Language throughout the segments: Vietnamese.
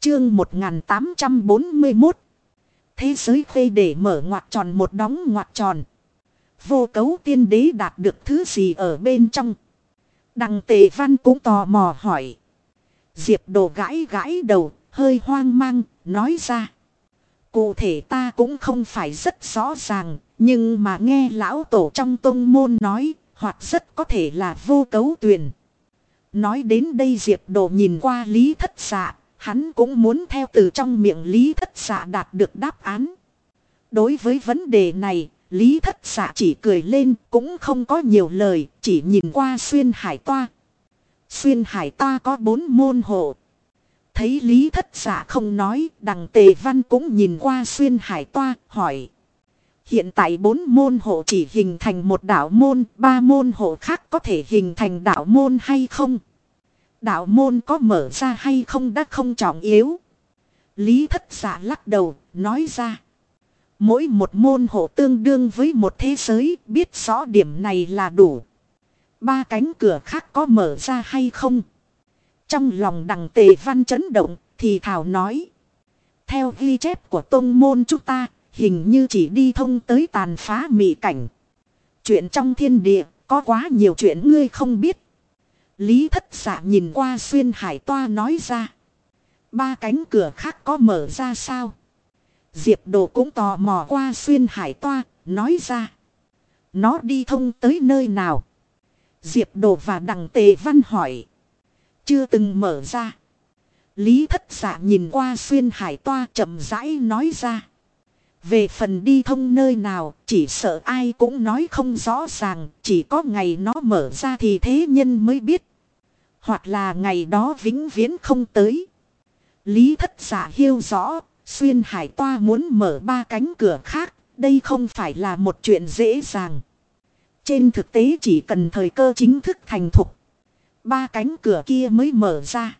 Chương 1841. Thế giới khuê để mở ngoặc tròn một đóng ngoặc tròn. Vô cấu tiên đế đạt được thứ gì ở bên trong? Đằng Tề Văn cũng tò mò hỏi. Diệp Đồ gãi gãi đầu, hơi hoang mang, nói ra. Cụ thể ta cũng không phải rất rõ ràng, nhưng mà nghe lão tổ trong tông môn nói, hoặc rất có thể là vô cấu tuyền. Nói đến đây Diệp Đồ nhìn qua Lý Thất Dạ, hắn cũng muốn theo từ trong miệng Lý Thất Dạ đạt được đáp án. Đối với vấn đề này, Lý Thất Dạ chỉ cười lên, cũng không có nhiều lời, chỉ nhìn qua Xuyên Hải Toa. Xuyên Hải Toa có 4 môn hộ. Thấy Lý Thất Dạ không nói, đằng Tề Văn cũng nhìn qua Xuyên Hải Toa, hỏi. Hiện tại 4 môn hộ chỉ hình thành một đạo môn, 3 môn hộ khác có thể hình thành đạo môn hay không? Đạo môn có mở ra hay không đã không trọng yếu. Lý Thất Dạ lắc đầu, nói ra. Mỗi một môn hộ tương đương với một thế giới, biết rõ điểm này là đủ. 3 cánh cửa khác có mở ra hay không? Trong lòng đằng Tề Văn chấn động, thì thảo nói. Theo ghi chép của tông môn chúng ta, hình như chỉ đi thông tới tàn phá mị cảnh. Chuyện trong thiên địa, có quá nhiều chuyện ngươi không biết. Lý Thất Dạ nhìn qua Xuyên Hải Toa nói ra. 3 cánh cửa khác có mở ra sao? Diệp Đồ cũng tò mò qua Xuyên Hải Toa, nói ra. Nó đi thông tới nơi nào? Diệp Đồ và đằng Tề Văn hỏi. Chưa từng mở ra. Lý Thất Dạ nhìn qua Xuyên Hải Toa chậm rãi nói ra. Về phần đi thông nơi nào, chỉ sợ ai cũng nói không rõ ràng, chỉ có ngày nó mở ra thì thế nhân mới biết. Hoặc là ngày đó vĩnh viễn không tới. Lý Thất Dạ hiểu rõ, Xuyên Hải Toa muốn mở 3 cánh cửa khác, đây không phải là một chuyện dễ dàng. Trên thực tế chỉ cần thời cơ chính thức thành thục, 3 cánh cửa kia mới mở ra.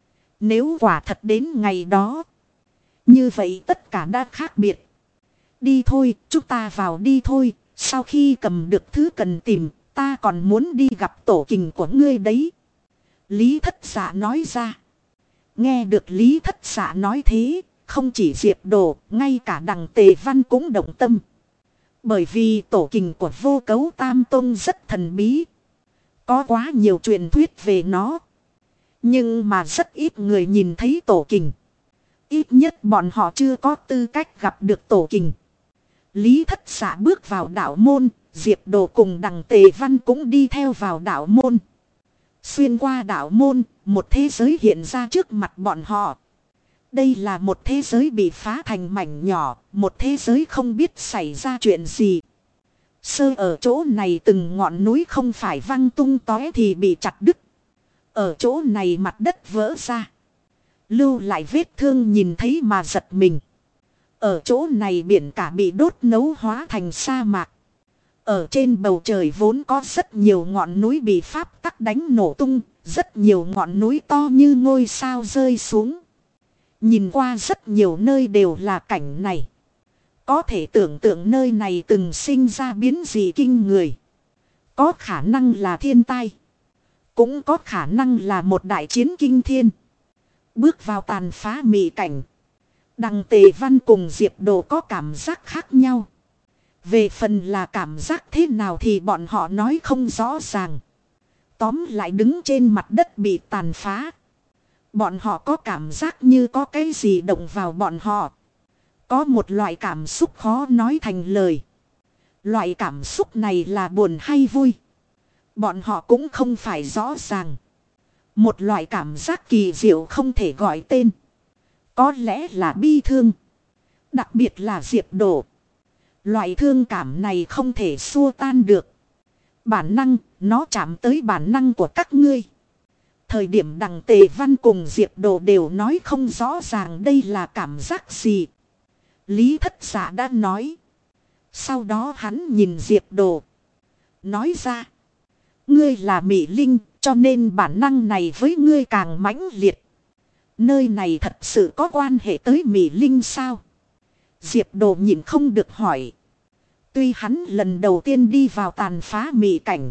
Nếu quả thật đến ngày đó, như vậy tất cả đã khác biệt. Đi thôi, chúng ta vào đi thôi, sau khi cầm được thứ cần tìm, ta còn muốn đi gặp tổ kình của ngươi đấy. Lý Thất Dạ nói ra. Nghe được Lý Thất Dạ nói thế, không chỉ Diệp Đồ, ngay cả đằng Tề Văn cũng động tâm. Bởi vì tổ kình của Vô Cấu Tam Tông rất thần bí. Có quá nhiều truyền thuyết về nó. Nhưng mà rất ít người nhìn thấy tổ kình. Ít nhất bọn họ chưa có tư cách gặp được tổ kình. Lý Thất Dạ bước vào đạo môn, Diệp Đồ cùng đằng Tề Văn cũng đi theo vào đạo môn. Xuyên qua đạo môn, một thế giới hiện ra trước mặt bọn họ. Đây là một thế giới bị phá thành mảnh nhỏ, một thế giới không biết xảy ra chuyện gì. Sơ ở chỗ này từng ngọn núi không phải văng tung tóe thì bị chặt đứt. Ở chỗ này mặt đất vỡ ra. Lưu lại vết thương nhìn thấy mà giật mình. Ở chỗ này biển cả bị đốt nấu hóa thành sa mạc. Ở trên bầu trời vốn có rất nhiều ngọn núi bị pháp tắc đánh nổ tung. Rất nhiều ngọn núi to như ngôi sao rơi xuống. Nhìn qua rất nhiều nơi đều là cảnh này. Có thể tưởng tượng nơi này từng sinh ra biến dị kinh người. Có khả năng là thiên tai. Cũng có khả năng là một đại chiến kinh thiên. Bước vào tàn phá mị cảnh. Đằng Tề Văn cùng Diệp Đồ có cảm giác khác nhau. Về phần là cảm giác thế nào thì bọn họ nói không rõ ràng. Tóm lại đứng trên mặt đất bị tàn phá. Bọn họ có cảm giác như có cái gì động vào bọn họ. Có một loại cảm xúc khó nói thành lời. Loại cảm xúc này là buồn hay vui. Bọn họ cũng không phải rõ ràng. Một loại cảm giác kỳ diệu không thể gọi tên. Có lẽ là bi thương. Đặc biệt là Diệp Đồ. Loại thương cảm này không thể xua tan được. Bản năng, nó chạm tới bản năng của các ngươi. Thời điểm đằng Tề Văn cùng Diệp Đồ đều nói không rõ ràng đây là cảm giác gì. Lý Thất Dạ đã nói. Sau đó hắn nhìn Diệp Đồ. Nói ra. Ngươi là Mị Linh, cho nên bản năng này với ngươi càng mãnh liệt. Nơi này thật sự có quan hệ tới Mị Linh sao? Diệp Đồ nhìn không được hỏi. Tuy hắn lần đầu tiên đi vào tàn phá mị cảnh.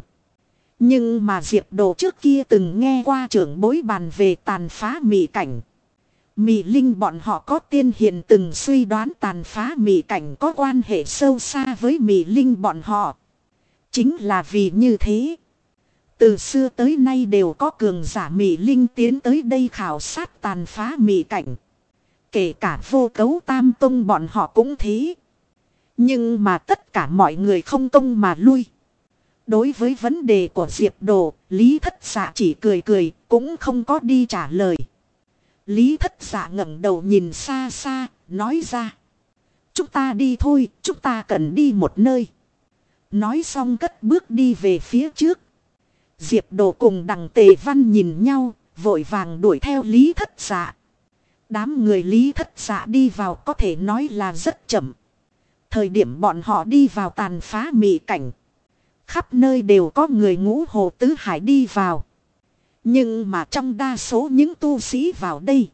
Nhưng mà Diệp Đồ trước kia từng nghe qua trưởng bối bàn về tàn phá mị cảnh. Mị linh bọn họ có tiên hiền từng suy đoán tàn phá mị cảnh có quan hệ sâu xa với mị linh bọn họ. Chính là vì như thế. Từ xưa tới nay đều có cường giả mị linh tiến tới đây khảo sát tàn phá mị cảnh. Kể cả Vô Cấu Tam Tông bọn họ cũng thế. Nhưng mà tất cả mọi người không công mà lui. Đối với vấn đề của Diệp Đồ, Lý Thất Dạ chỉ cười cười, cũng không có đi trả lời. Lý Thất Dạ ngẩng đầu nhìn xa xa, nói ra. Chúng ta đi thôi, chúng ta cần đi một nơi. Nói xong cất bước đi về phía trước. Diệp Đồ cùng Đằng Tề Văn nhìn nhau, vội vàng đuổi theo Lý Thất Dạ. Đám người Lý Thất Dạ đi vào có thể nói là rất chậm. Thời điểm bọn họ đi vào tàn phá mị cảnh. Khắp nơi đều có người Ngũ Hồ Tứ Hải đi vào. Nhưng mà trong đa số những tu sĩ vào đây.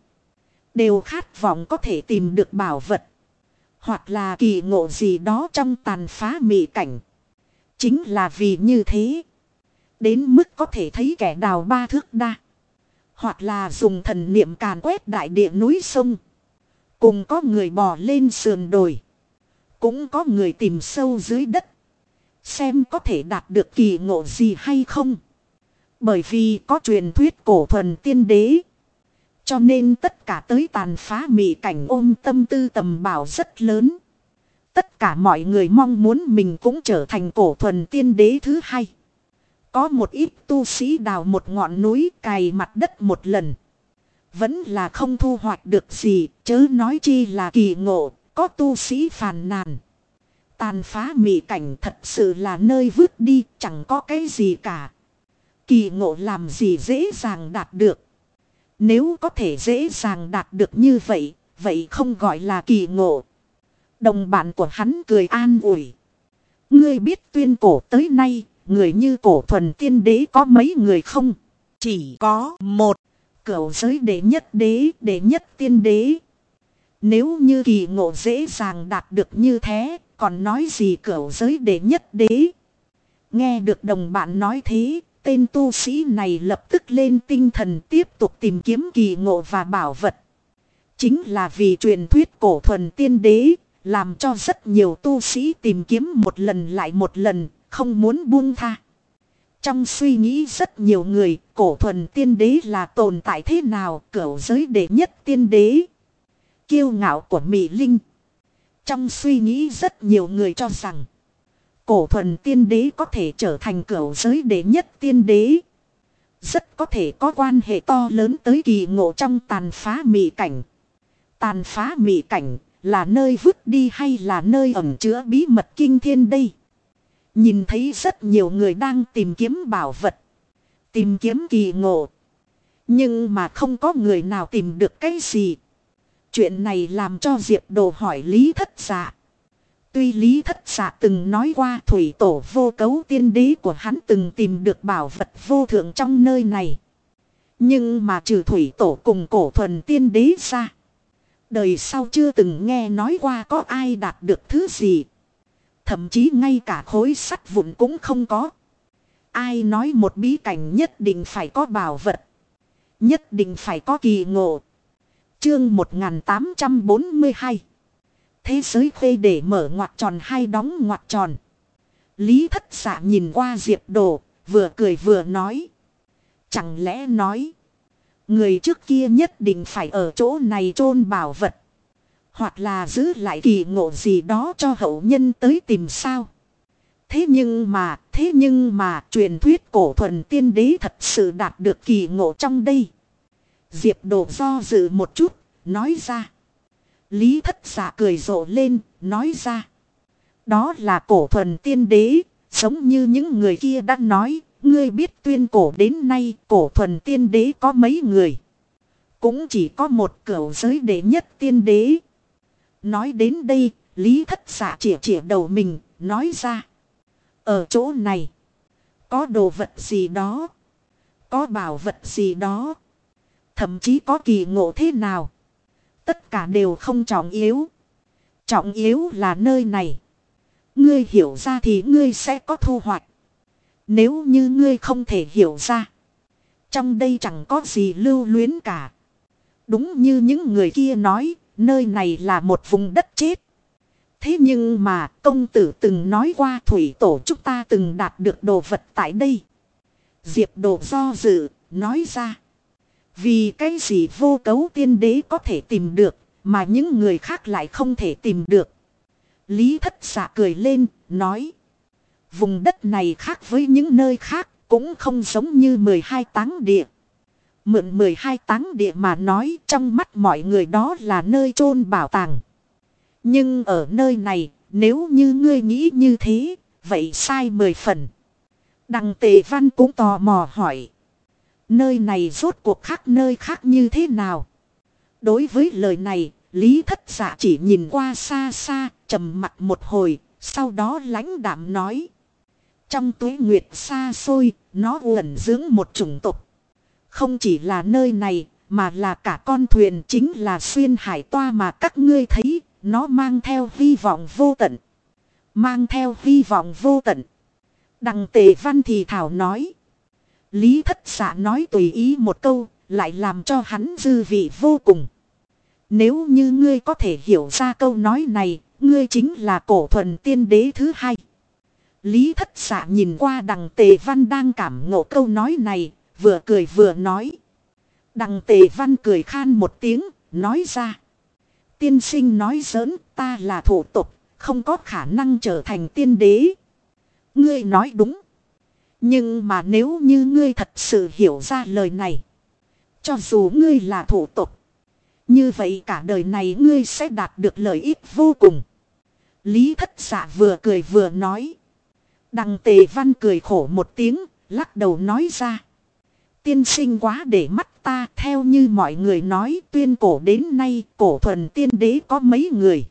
Đều khát vọng có thể tìm được bảo vật. Hoặc là kỳ ngộ gì đó trong tàn phá mị cảnh. Chính là vì như thế. Đến mức có thể thấy kẻ đào ba thước đa. Hoặc là dùng thần niệm càn quét đại địa núi sông. Cùng có người bò lên sườn đồi. Cũng có người tìm sâu dưới đất. Xem có thể đạt được kỳ ngộ gì hay không. Bởi vì có truyền thuyết cổ thuần tiên đế. Cho nên tất cả tới tàn phá mị cảnh ôm tâm tư tầm bảo rất lớn. Tất cả mọi người mong muốn mình cũng trở thành cổ thuần tiên đế thứ hai. Có một ít tu sĩ đào một ngọn núi cày mặt đất một lần. Vẫn là không thu hoạch được gì, chớ nói chi là kỳ ngộ, có tu sĩ phàn nàn. Tàn phá mị cảnh thật sự là nơi vứt đi, chẳng có cái gì cả. Kỳ ngộ làm gì dễ dàng đạt được. Nếu có thể dễ dàng đạt được như vậy, vậy không gọi là kỳ ngộ. Đồng bạn của hắn cười an ủi. Ngươi biết tuyên cổ tới nay, người như cổ thuần tiên đế có mấy người không? Chỉ có một. Cửu giới đệ nhất đế, đệ nhất tiên đế. Nếu như kỳ ngộ dễ dàng đạt được như thế, còn nói gì cửu giới đệ nhất đế. Nghe được đồng bạn nói thế, tên tu sĩ này lập tức lên tinh thần tiếp tục tìm kiếm kỳ ngộ và bảo vật. Chính là vì truyền thuyết cổ thuần tiên đế, làm cho rất nhiều tu sĩ tìm kiếm một lần lại một lần, không muốn buông tha. Trong suy nghĩ rất nhiều người, cổ thuần tiên đế là tồn tại thế nào, cửu giới đệ nhất tiên đế. Kiêu ngạo của Mị Linh. Trong suy nghĩ rất nhiều người cho rằng, cổ thuần tiên đế có thể trở thành cửu giới đệ nhất tiên đế. Rất có thể có quan hệ to lớn tới kỳ ngộ trong tàn phá mị cảnh. Tàn phá mị cảnh là nơi vứt đi hay là nơi ẩn chứa bí mật kinh thiên đây? Nhìn thấy rất nhiều người đang tìm kiếm bảo vật. Tìm kiếm kỳ ngộ. Nhưng mà không có người nào tìm được cái gì. Chuyện này làm cho Diệp Đồ hỏi Lý Thất Dạ. Tuy Lý Thất Dạ từng nói qua thủy tổ Vô Cấu tiên đế của hắn từng tìm được bảo vật vô thượng trong nơi này. Nhưng mà trừ thủy tổ cùng cổ thuần tiên đế ra. Đời sau chưa từng nghe nói qua có ai đạt được thứ gì. Thậm chí ngay cả khối sắt vụn cũng không có. Ai nói một bí cảnh nhất định phải có bảo vật. Nhất định phải có kỳ ngộ. Chương 1842. Thế giới khuê để mở ngoặc tròn hay đóng ngoặc tròn. Lý Thất Dạ nhìn qua Diệp Đồ, vừa cười vừa nói. Chẳng lẽ nói, người trước kia nhất định phải ở chỗ này chôn bảo vật. Hoặc là giữ lại kỳ ngộ gì đó cho hậu nhân tới tìm sao. Thế nhưng mà truyền thuyết cổ thuần tiên đế thật sự đạt được kỳ ngộ trong đây. Diệp Đồ do dự một chút, nói ra. Lý Thất Dạ cười rộ lên, nói ra. Đó là cổ thuần tiên đế, giống như những người kia đã nói. Ngươi biết tuyên cổ đến nay cổ thuần tiên đế có mấy người. Cũng chỉ có một cửu giới đệ nhất tiên đế. Nói đến đây, Lý Thất Dạ chĩa đầu mình, nói ra. Ở chỗ này, có đồ vật gì đó. Có bảo vật gì đó. Thậm chí có kỳ ngộ thế nào. Tất cả đều không trọng yếu. Trọng yếu là nơi này. Ngươi hiểu ra thì ngươi sẽ có thu hoạch. Nếu như ngươi không thể hiểu ra. Trong đây chẳng có gì lưu luyến cả. Đúng như những người kia nói, nơi này là một vùng đất chết. Thế nhưng mà công tử từng nói qua thủy tổ chúng ta từng đạt được đồ vật tại đây. Diệp Đồ do dự, nói ra. Vì cái gì Vô Cấu Tiên Đế có thể tìm được, mà những người khác lại không thể tìm được. Lý Thất Dạ cười lên, nói. Vùng đất này khác với những nơi khác, cũng không giống như 12 táng địa. Mượn 12 táng địa mà nói, trong mắt mọi người đó là nơi chôn bảo tàng. Nhưng ở nơi này, nếu như ngươi nghĩ như thế, vậy sai 10 phần. Đằng Tề Văn cũng tò mò hỏi. Nơi này rốt cuộc khác nơi khác như thế nào? Đối với lời này, Lý Thất Dạ chỉ nhìn qua xa xa, trầm mặt một hồi, sau đó lãnh đạm nói. Trong tuế nguyệt xa xôi, nó ẩn dưỡng một chủng tộc. Không chỉ là nơi này, mà là cả con thuyền chính là xuyên hải toa mà các ngươi thấy, nó mang theo hy vọng vô tận. Mang theo hy vọng vô tận. Đằng Tề Văn thì thảo nói. Lý Thất Dạ nói tùy ý một câu, lại làm cho hắn dư vị vô cùng. Nếu như ngươi có thể hiểu ra câu nói này, ngươi chính là Cổ Thuần Tiên Đế thứ hai. Lý Thất Dạ nhìn qua đằng Tề Văn đang cảm ngộ câu nói này, vừa cười vừa nói. Đằng Tề Văn cười khan một tiếng, nói ra. Tiên sinh nói giỡn, ta là thủ tục, không có khả năng trở thành tiên đế. Ngươi nói đúng. Nhưng mà nếu như ngươi thật sự hiểu ra lời này, cho dù ngươi là thủ tục, như vậy cả đời này ngươi sẽ đạt được lợi ích vô cùng. Lý Thất Dạ vừa cười vừa nói. Đằng Tề Văn cười khổ một tiếng, lắc đầu nói ra. Tiên sinh quá để mắt ta, theo như mọi người nói tuyên cổ đến nay Cổ Thuần Tiên Đế có mấy người.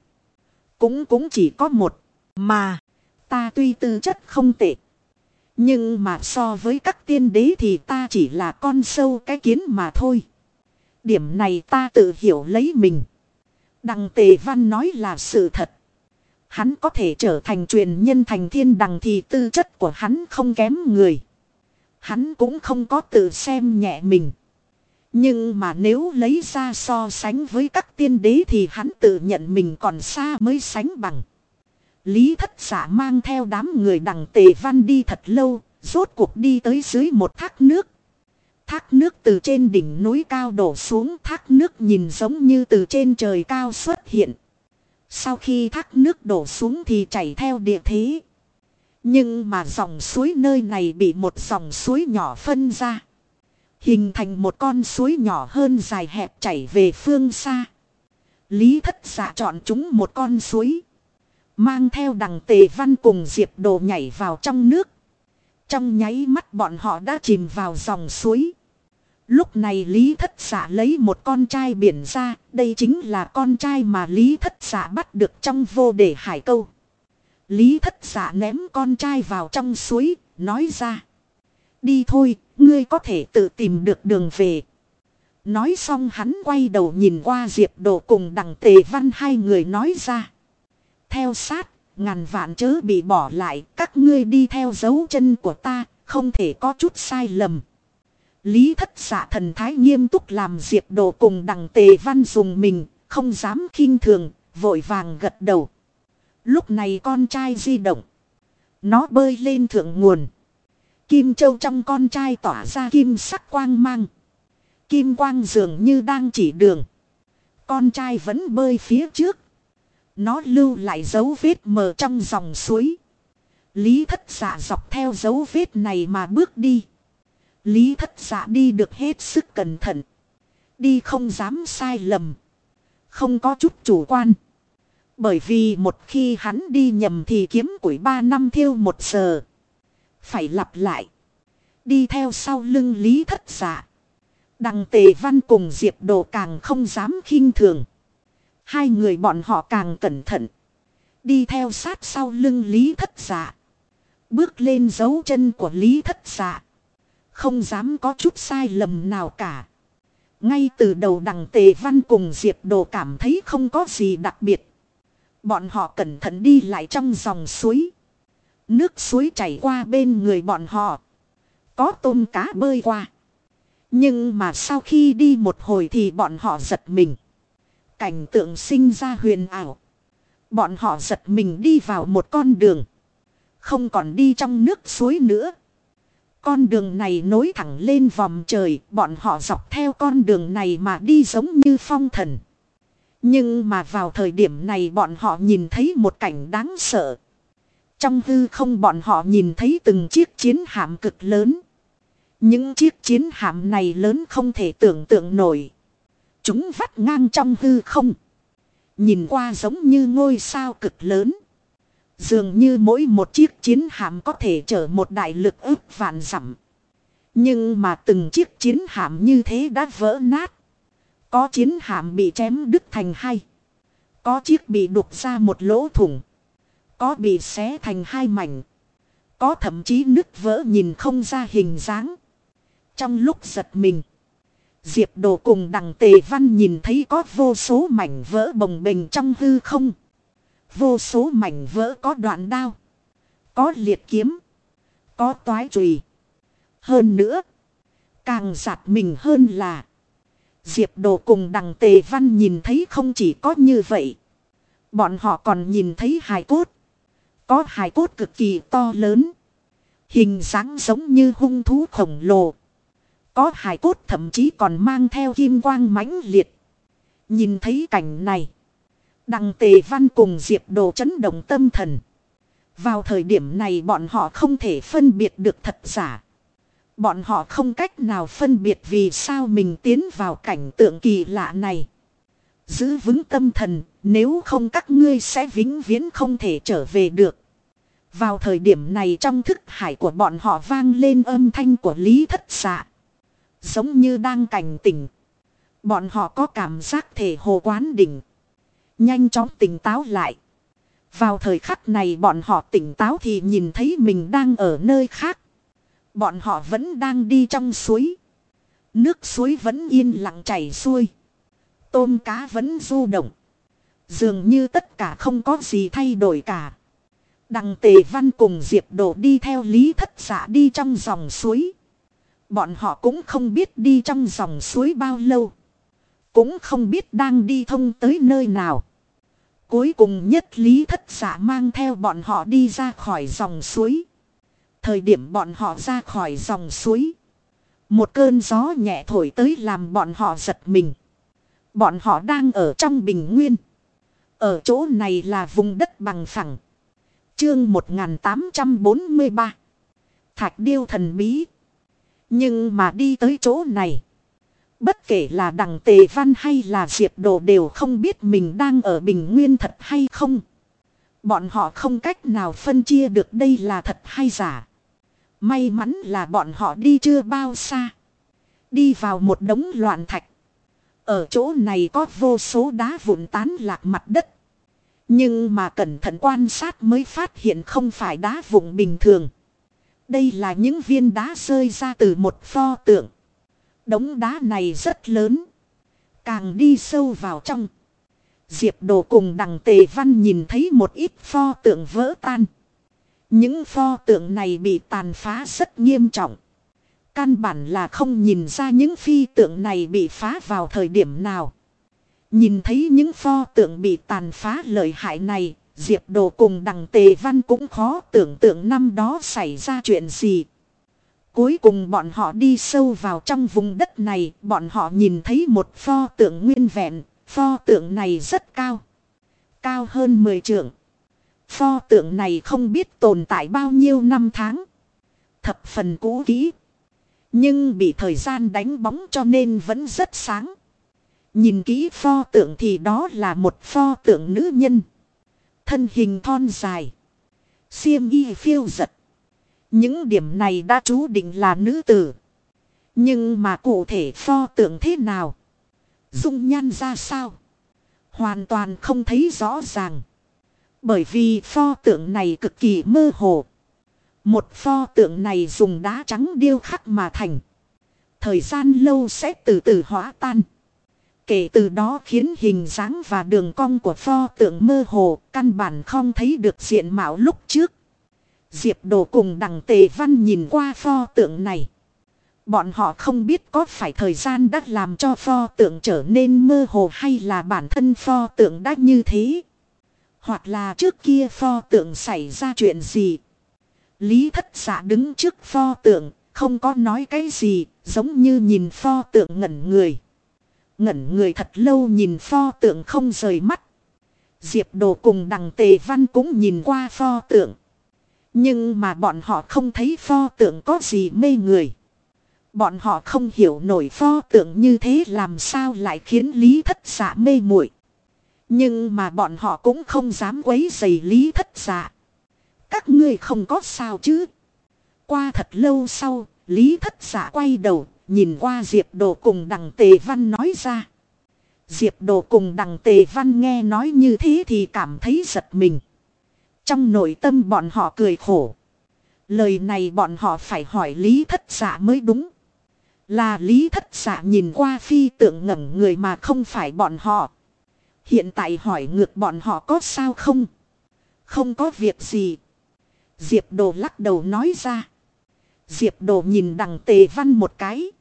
Cũng chỉ có một, mà ta tuy tư chất không tệ. Nhưng mà so với các tiên đế thì ta chỉ là con sâu cái kiến mà thôi. Điểm này ta tự hiểu lấy mình. Đằng Tề Văn nói là sự thật. Hắn có thể trở thành truyền nhân thành thiên đằng thì tư chất của hắn không kém người. Hắn cũng không có tự xem nhẹ mình. Nhưng mà nếu lấy ra so sánh với các tiên đế thì hắn tự nhận mình còn xa mới sánh bằng. Lý Thất Dạ mang theo đám người đằng Tề Văn đi thật lâu, rốt cuộc đi tới dưới một thác nước. Thác nước từ trên đỉnh núi cao đổ xuống, thác nước nhìn giống như từ trên trời cao xuất hiện. Sau khi thác nước đổ xuống thì chảy theo địa thế. Nhưng mà dòng suối nơi này bị một dòng suối nhỏ phân ra. Hình thành một con suối nhỏ hơn dài hẹp chảy về phương xa. Lý Thất Dạ chọn chúng một con suối. Mang theo đằng Tề Văn cùng Diệp Đồ nhảy vào trong nước. Trong nháy mắt bọn họ đã chìm vào dòng suối. Lúc này Lý Thất Dạ lấy một con trai biển ra. Đây chính là con trai mà Lý Thất Dạ bắt được trong Vô Để Hải Câu. Lý Thất Dạ ném con trai vào trong suối, nói ra. Đi thôi, ngươi có thể tự tìm được đường về. Nói xong hắn quay đầu nhìn qua Diệp Đồ cùng đằng Tề Văn hai người nói ra. Theo sát, ngàn vạn chớ bị bỏ lại, các ngươi đi theo dấu chân của ta, không thể có chút sai lầm. Lý Thất Dạ thần thái nghiêm túc làm Diệp Đồ cùng đằng Tề Văn dùng mình, không dám khinh thường, vội vàng gật đầu. Lúc này con trai di động. Nó bơi lên thượng nguồn. Kim châu trong con trai tỏa ra kim sắc quang mang. Kim quang dường như đang chỉ đường. Con trai vẫn bơi phía trước. Nó lưu lại dấu vết mờ trong dòng suối. Lý Thất Dạ dọc theo dấu vết này mà bước đi. Lý Thất Dạ đi được hết sức cẩn thận. Đi không dám sai lầm. Không có chút chủ quan. Bởi vì một khi hắn đi nhầm thì kiếm củi 3 năm thiêu 1 giờ. Phải lặp lại. Đi theo sau lưng Lý Thất Dạ. Đằng Tề Văn cùng Diệp Đồ càng không dám khinh thường. Hai người bọn họ càng cẩn thận. Đi theo sát sau lưng Lý Thất Dạ. Bước lên dấu chân của Lý Thất Dạ. Không dám có chút sai lầm nào cả. Ngay từ đầu đằng Tề Văn cùng Diệp Đồ cảm thấy không có gì đặc biệt. Bọn họ cẩn thận đi lại trong dòng suối. Nước suối chảy qua bên người bọn họ. Có tôm cá bơi qua. Nhưng mà sau khi đi một hồi thì bọn họ giật mình. Cảnh tượng sinh ra huyền ảo. Bọn họ giật mình đi vào một con đường. Không còn đi trong nước suối nữa. Con đường này nối thẳng lên vòm trời. Bọn họ dọc theo con đường này mà đi giống như phong thần. Nhưng mà vào thời điểm này bọn họ nhìn thấy một cảnh đáng sợ. Trong hư không bọn họ nhìn thấy từng chiếc chiến hạm cực lớn. Những chiếc chiến hạm này lớn không thể tưởng tượng nổi. Chúng vắt ngang trong hư không. Nhìn qua giống như ngôi sao cực lớn. Dường như mỗi một chiếc chiến hạm có thể chở một đại lực ức vạn dặm. Nhưng mà từng chiếc chiến hạm như thế đã vỡ nát. Có chiến hạm bị chém đứt thành hai. Có chiếc bị đục ra một lỗ thủng. Có bị xé thành hai mảnh. Có thậm chí nứt vỡ nhìn không ra hình dáng. Trong lúc giật mình, Diệp Đồ cùng Đằng Tề Văn nhìn thấy có vô số mảnh vỡ bồng bềnh trong hư không. Vô số mảnh vỡ có đoạn đao, có liệt kiếm, có toái chùy. Hơn nữa, càng giật mình hơn là Diệp Đồ cùng Đằng Tề Văn nhìn thấy không chỉ có như vậy. Bọn họ còn nhìn thấy hài cốt. Có hài cốt cực kỳ to lớn. Hình dáng giống như hung thú khổng lồ. Có hài cốt thậm chí còn mang theo kim quang mãnh liệt. Nhìn thấy cảnh này, Đằng Tề Văn cùng Diệp Đồ chấn động tâm thần. Vào thời điểm này bọn họ không thể phân biệt được thật giả. Bọn họ không cách nào phân biệt vì sao mình tiến vào cảnh tượng kỳ lạ này. Giữ vững tâm thần, nếu không các ngươi sẽ vĩnh viễn không thể trở về được. Vào thời điểm này trong thức hải của bọn họ vang lên âm thanh của Lý Thất Dạ. Giống như đang cảnh tỉnh. Bọn họ có cảm giác thể hồ quán đỉnh. Nhanh chóng tỉnh táo lại. Vào thời khắc này bọn họ tỉnh táo thì nhìn thấy mình đang ở nơi khác. Bọn họ vẫn đang đi trong suối. Nước suối vẫn yên lặng chảy xuôi. Tôm cá vẫn du động. Dường như tất cả không có gì thay đổi cả. Đằng Tề Văn cùng Diệp Đồ đi theo Lý Thất Dạ đi trong dòng suối. Bọn họ cũng không biết đi trong dòng suối bao lâu. Cũng không biết đang đi thông tới nơi nào. Cuối cùng nhất Lý Thất Dạ mang theo bọn họ đi ra khỏi dòng suối. Thời điểm bọn họ ra khỏi dòng suối, một cơn gió nhẹ thổi tới làm bọn họ giật mình. Bọn họ đang ở trong bình nguyên. Ở chỗ này là vùng đất bằng phẳng. Chương 1843 Thạch điêu thần bí. Nhưng mà đi tới chỗ này, bất kể là Đằng Tề Văn hay là Diệp Đồ đều không biết mình đang ở bình nguyên thật hay không. Bọn họ không cách nào phân chia được đây là thật hay giả. May mắn là bọn họ đi chưa bao xa. Đi vào một đống loạn thạch. Ở chỗ này có vô số đá vụn tán lạc mặt đất. Nhưng mà cẩn thận quan sát mới phát hiện không phải đá vụn bình thường. Đây là những viên đá rơi ra từ một pho tượng. Đống đá này rất lớn. Càng đi sâu vào trong, Diệp Đồ cùng Đằng Tề Văn nhìn thấy một ít pho tượng vỡ tan. Những pho tượng này bị tàn phá rất nghiêm trọng. Căn bản là không nhìn ra những phi tượng này bị phá vào thời điểm nào. Nhìn thấy những pho tượng bị tàn phá lợi hại này, Diệp Đồ cùng Đằng Tề Văn cũng khó tưởng tượng năm đó xảy ra chuyện gì. Cuối cùng bọn họ đi sâu vào trong vùng đất này, bọn họ nhìn thấy một pho tượng nguyên vẹn. Pho tượng này rất cao. Cao hơn 10 trượng. Pho tượng này không biết tồn tại bao nhiêu năm tháng. Thập phần cũ kỹ. Nhưng bị thời gian đánh bóng cho nên vẫn rất sáng. Nhìn kỹ pho tượng thì đó là một pho tượng nữ nhân. Thân hình thon dài. Xiêm y phiêu dật. Những điểm này đã chú định là nữ tử. Nhưng mà cụ thể pho tượng thế nào? Dung nhan ra sao? Hoàn toàn không thấy rõ ràng. Bởi vì pho tượng này cực kỳ mơ hồ. Một pho tượng này dùng đá trắng điêu khắc mà thành. Thời gian lâu sẽ từ từ hóa tan. Kể từ đó khiến hình dáng và đường cong của pho tượng mơ hồ, căn bản không thấy được diện mạo lúc trước. Diệp Đồ cùng Đằng Tề Văn nhìn qua pho tượng này. Bọn họ không biết có phải thời gian đã làm cho pho tượng trở nên mơ hồ hay là bản thân pho tượng đã như thế. Hoặc là trước kia pho tượng xảy ra chuyện gì. Lý Thất Dạ đứng trước pho tượng, không có nói cái gì, giống như nhìn pho tượng ngẩn người. Ngẩn người thật lâu nhìn pho tượng không rời mắt. Diệp Đồ cùng Đằng Tề Văn cũng nhìn qua pho tượng. Nhưng mà bọn họ không thấy pho tượng có gì mê người. Bọn họ không hiểu nổi pho tượng như thế làm sao lại khiến Lý Thất Dạ mê muội. Nhưng mà bọn họ cũng không dám quấy rầy Lý Thất Dạ. Các ngươi không có sao chứ? Qua thật lâu sau, Lý Thất Dạ quay đầu, nhìn qua Diệp Đồ cùng Đằng Tề Văn nói ra. Diệp Đồ cùng Đằng Tề Văn nghe nói như thế thì cảm thấy giật mình. Trong nội tâm bọn họ cười khổ. Lời này bọn họ phải hỏi Lý Thất Dạ mới đúng. Là Lý Thất Dạ nhìn qua phi tượng ngẩn người mà không phải bọn họ. Hiện tại hỏi ngược bọn họ có sao không? Không có việc gì. Diệp Đồ lắc đầu nói ra. Diệp Đồ nhìn Đằng Tề Văn một cái.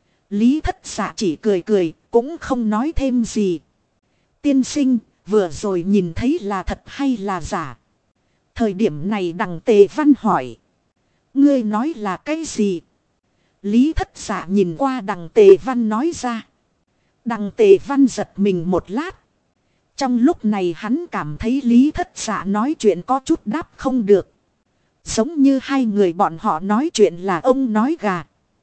Lý Thất Dạ chỉ cười cười, cũng không nói thêm gì. Tiên sinh, vừa rồi nhìn thấy là thật hay là giả? Thời điểm này Đằng Tề Văn hỏi. Ngươi nói là cái gì? Lý Thất Dạ nhìn qua Đằng Tề Văn nói ra. Đằng Tề Văn giật mình một lát. Trong lúc này hắn cảm thấy Lý Thất Dạ nói chuyện có chút đáp không được. Giống như hai người bọn họ nói chuyện là ông nói gà,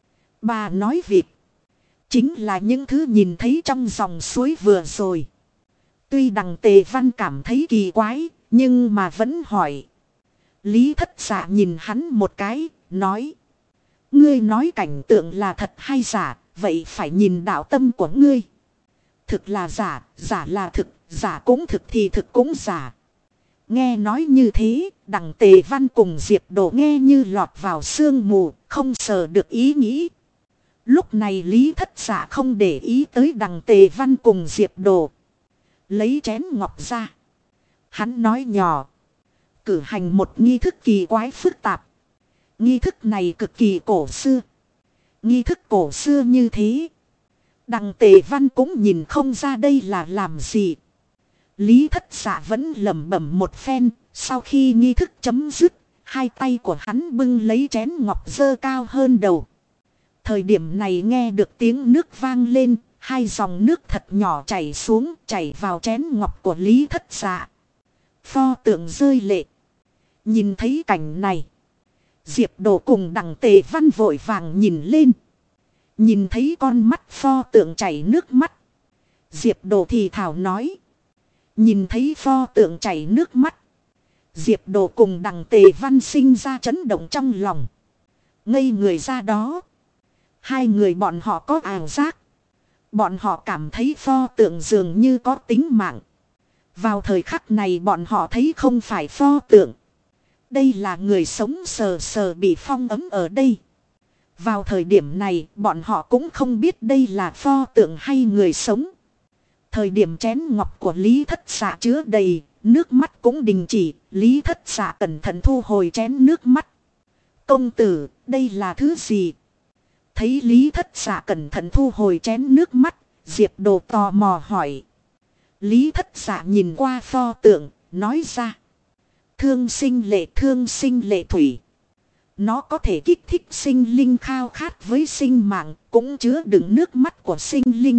bà nói vịt. Chính là những thứ nhìn thấy trong dòng suối vừa rồi. Tuy Đằng Tề Văn cảm thấy kỳ quái, nhưng mà vẫn hỏi. Lý Thất Dạ nhìn hắn một cái, nói. Ngươi nói cảnh tượng là thật hay giả, vậy phải nhìn đạo tâm của ngươi. Thực là giả, giả là thực, giả cũng thực thì thực cũng giả. Nghe nói như thế, Đằng Tề Văn cùng Diệp Đồ nghe như lọt vào sương mù, không sờ được ý nghĩ. Lúc này Lý Thất Dạ không để ý tới Đằng Tề Văn cùng Diệp Đồ. Lấy chén ngọc ra. Hắn nói nhỏ. Cử hành một nghi thức kỳ quái phức tạp. Nghi thức này cực kỳ cổ xưa. Nghi thức cổ xưa như thế. Đằng Tề Văn cũng nhìn không ra đây là làm gì. Lý Thất Dạ vẫn lẩm bẩm một phen. Sau khi nghi thức chấm dứt, hai tay của hắn bưng lấy chén ngọc dơ cao hơn đầu. Thời điểm này nghe được tiếng nước vang lên, hai dòng nước thật nhỏ chảy xuống, chảy vào chén ngọc của Lý Thất Dạ. Pho tượng rơi lệ. Nhìn thấy cảnh này, Diệp Đồ cùng Đằng Tề Văn vội vàng nhìn lên. Nhìn thấy con mắt pho tượng chảy nước mắt. Diệp Đồ thì thảo nói. Nhìn thấy pho tượng chảy nước mắt. Diệp Đồ cùng Đằng Tề Văn sinh ra chấn động trong lòng. Ngây người ra đó. Hai người bọn họ có ảo giác. Bọn họ cảm thấy pho tượng dường như có tính mạng. Vào thời khắc này bọn họ thấy không phải pho tượng. Đây là người sống sờ sờ bị phong ấm ở đây. Vào thời điểm này bọn họ cũng không biết đây là pho tượng hay người sống. Thời điểm chén ngọc của Lý Thất Dạ chứa đầy, nước mắt cũng đình chỉ. Lý Thất Dạ cẩn thận thu hồi chén nước mắt. Công tử, đây là thứ gì? Thấy Lý Thất Dạ cẩn thận thu hồi chén nước mắt, Diệp Đồ tò mò hỏi. Lý Thất Dạ nhìn qua pho tượng, nói ra. Thương sinh lệ thủy. Nó có thể kích thích sinh linh khao khát với sinh mạng, cũng chứa đựng nước mắt của sinh linh.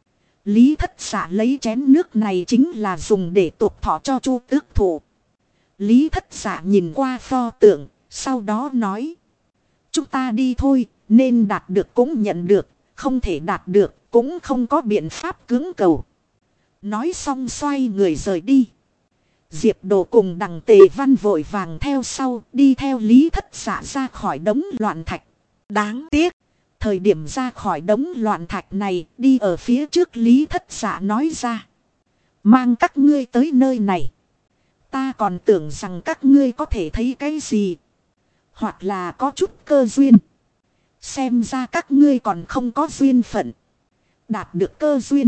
Lý Thất Dạ lấy chén nước này chính là dùng để tuộc thọ cho Chu Tước Thụ. Lý Thất Dạ nhìn qua pho tượng, sau đó nói. Chúng ta đi thôi, nên đạt được cũng nhận được, không thể đạt được cũng không có biện pháp cưỡng cầu. Nói xong xoay người rời đi. Diệp Đồ cùng Đằng Tề Văn vội vàng theo sau, đi theo Lý Thất Dạ ra khỏi đống loạn thạch. Đáng tiếc, thời điểm ra khỏi đống loạn thạch này, đi ở phía trước Lý Thất Dạ nói ra. Mang các ngươi tới nơi này. Ta còn tưởng rằng các ngươi có thể thấy cái gì. Hoặc là có chút cơ duyên. Xem ra các ngươi còn không có duyên phận. Đạt được cơ duyên.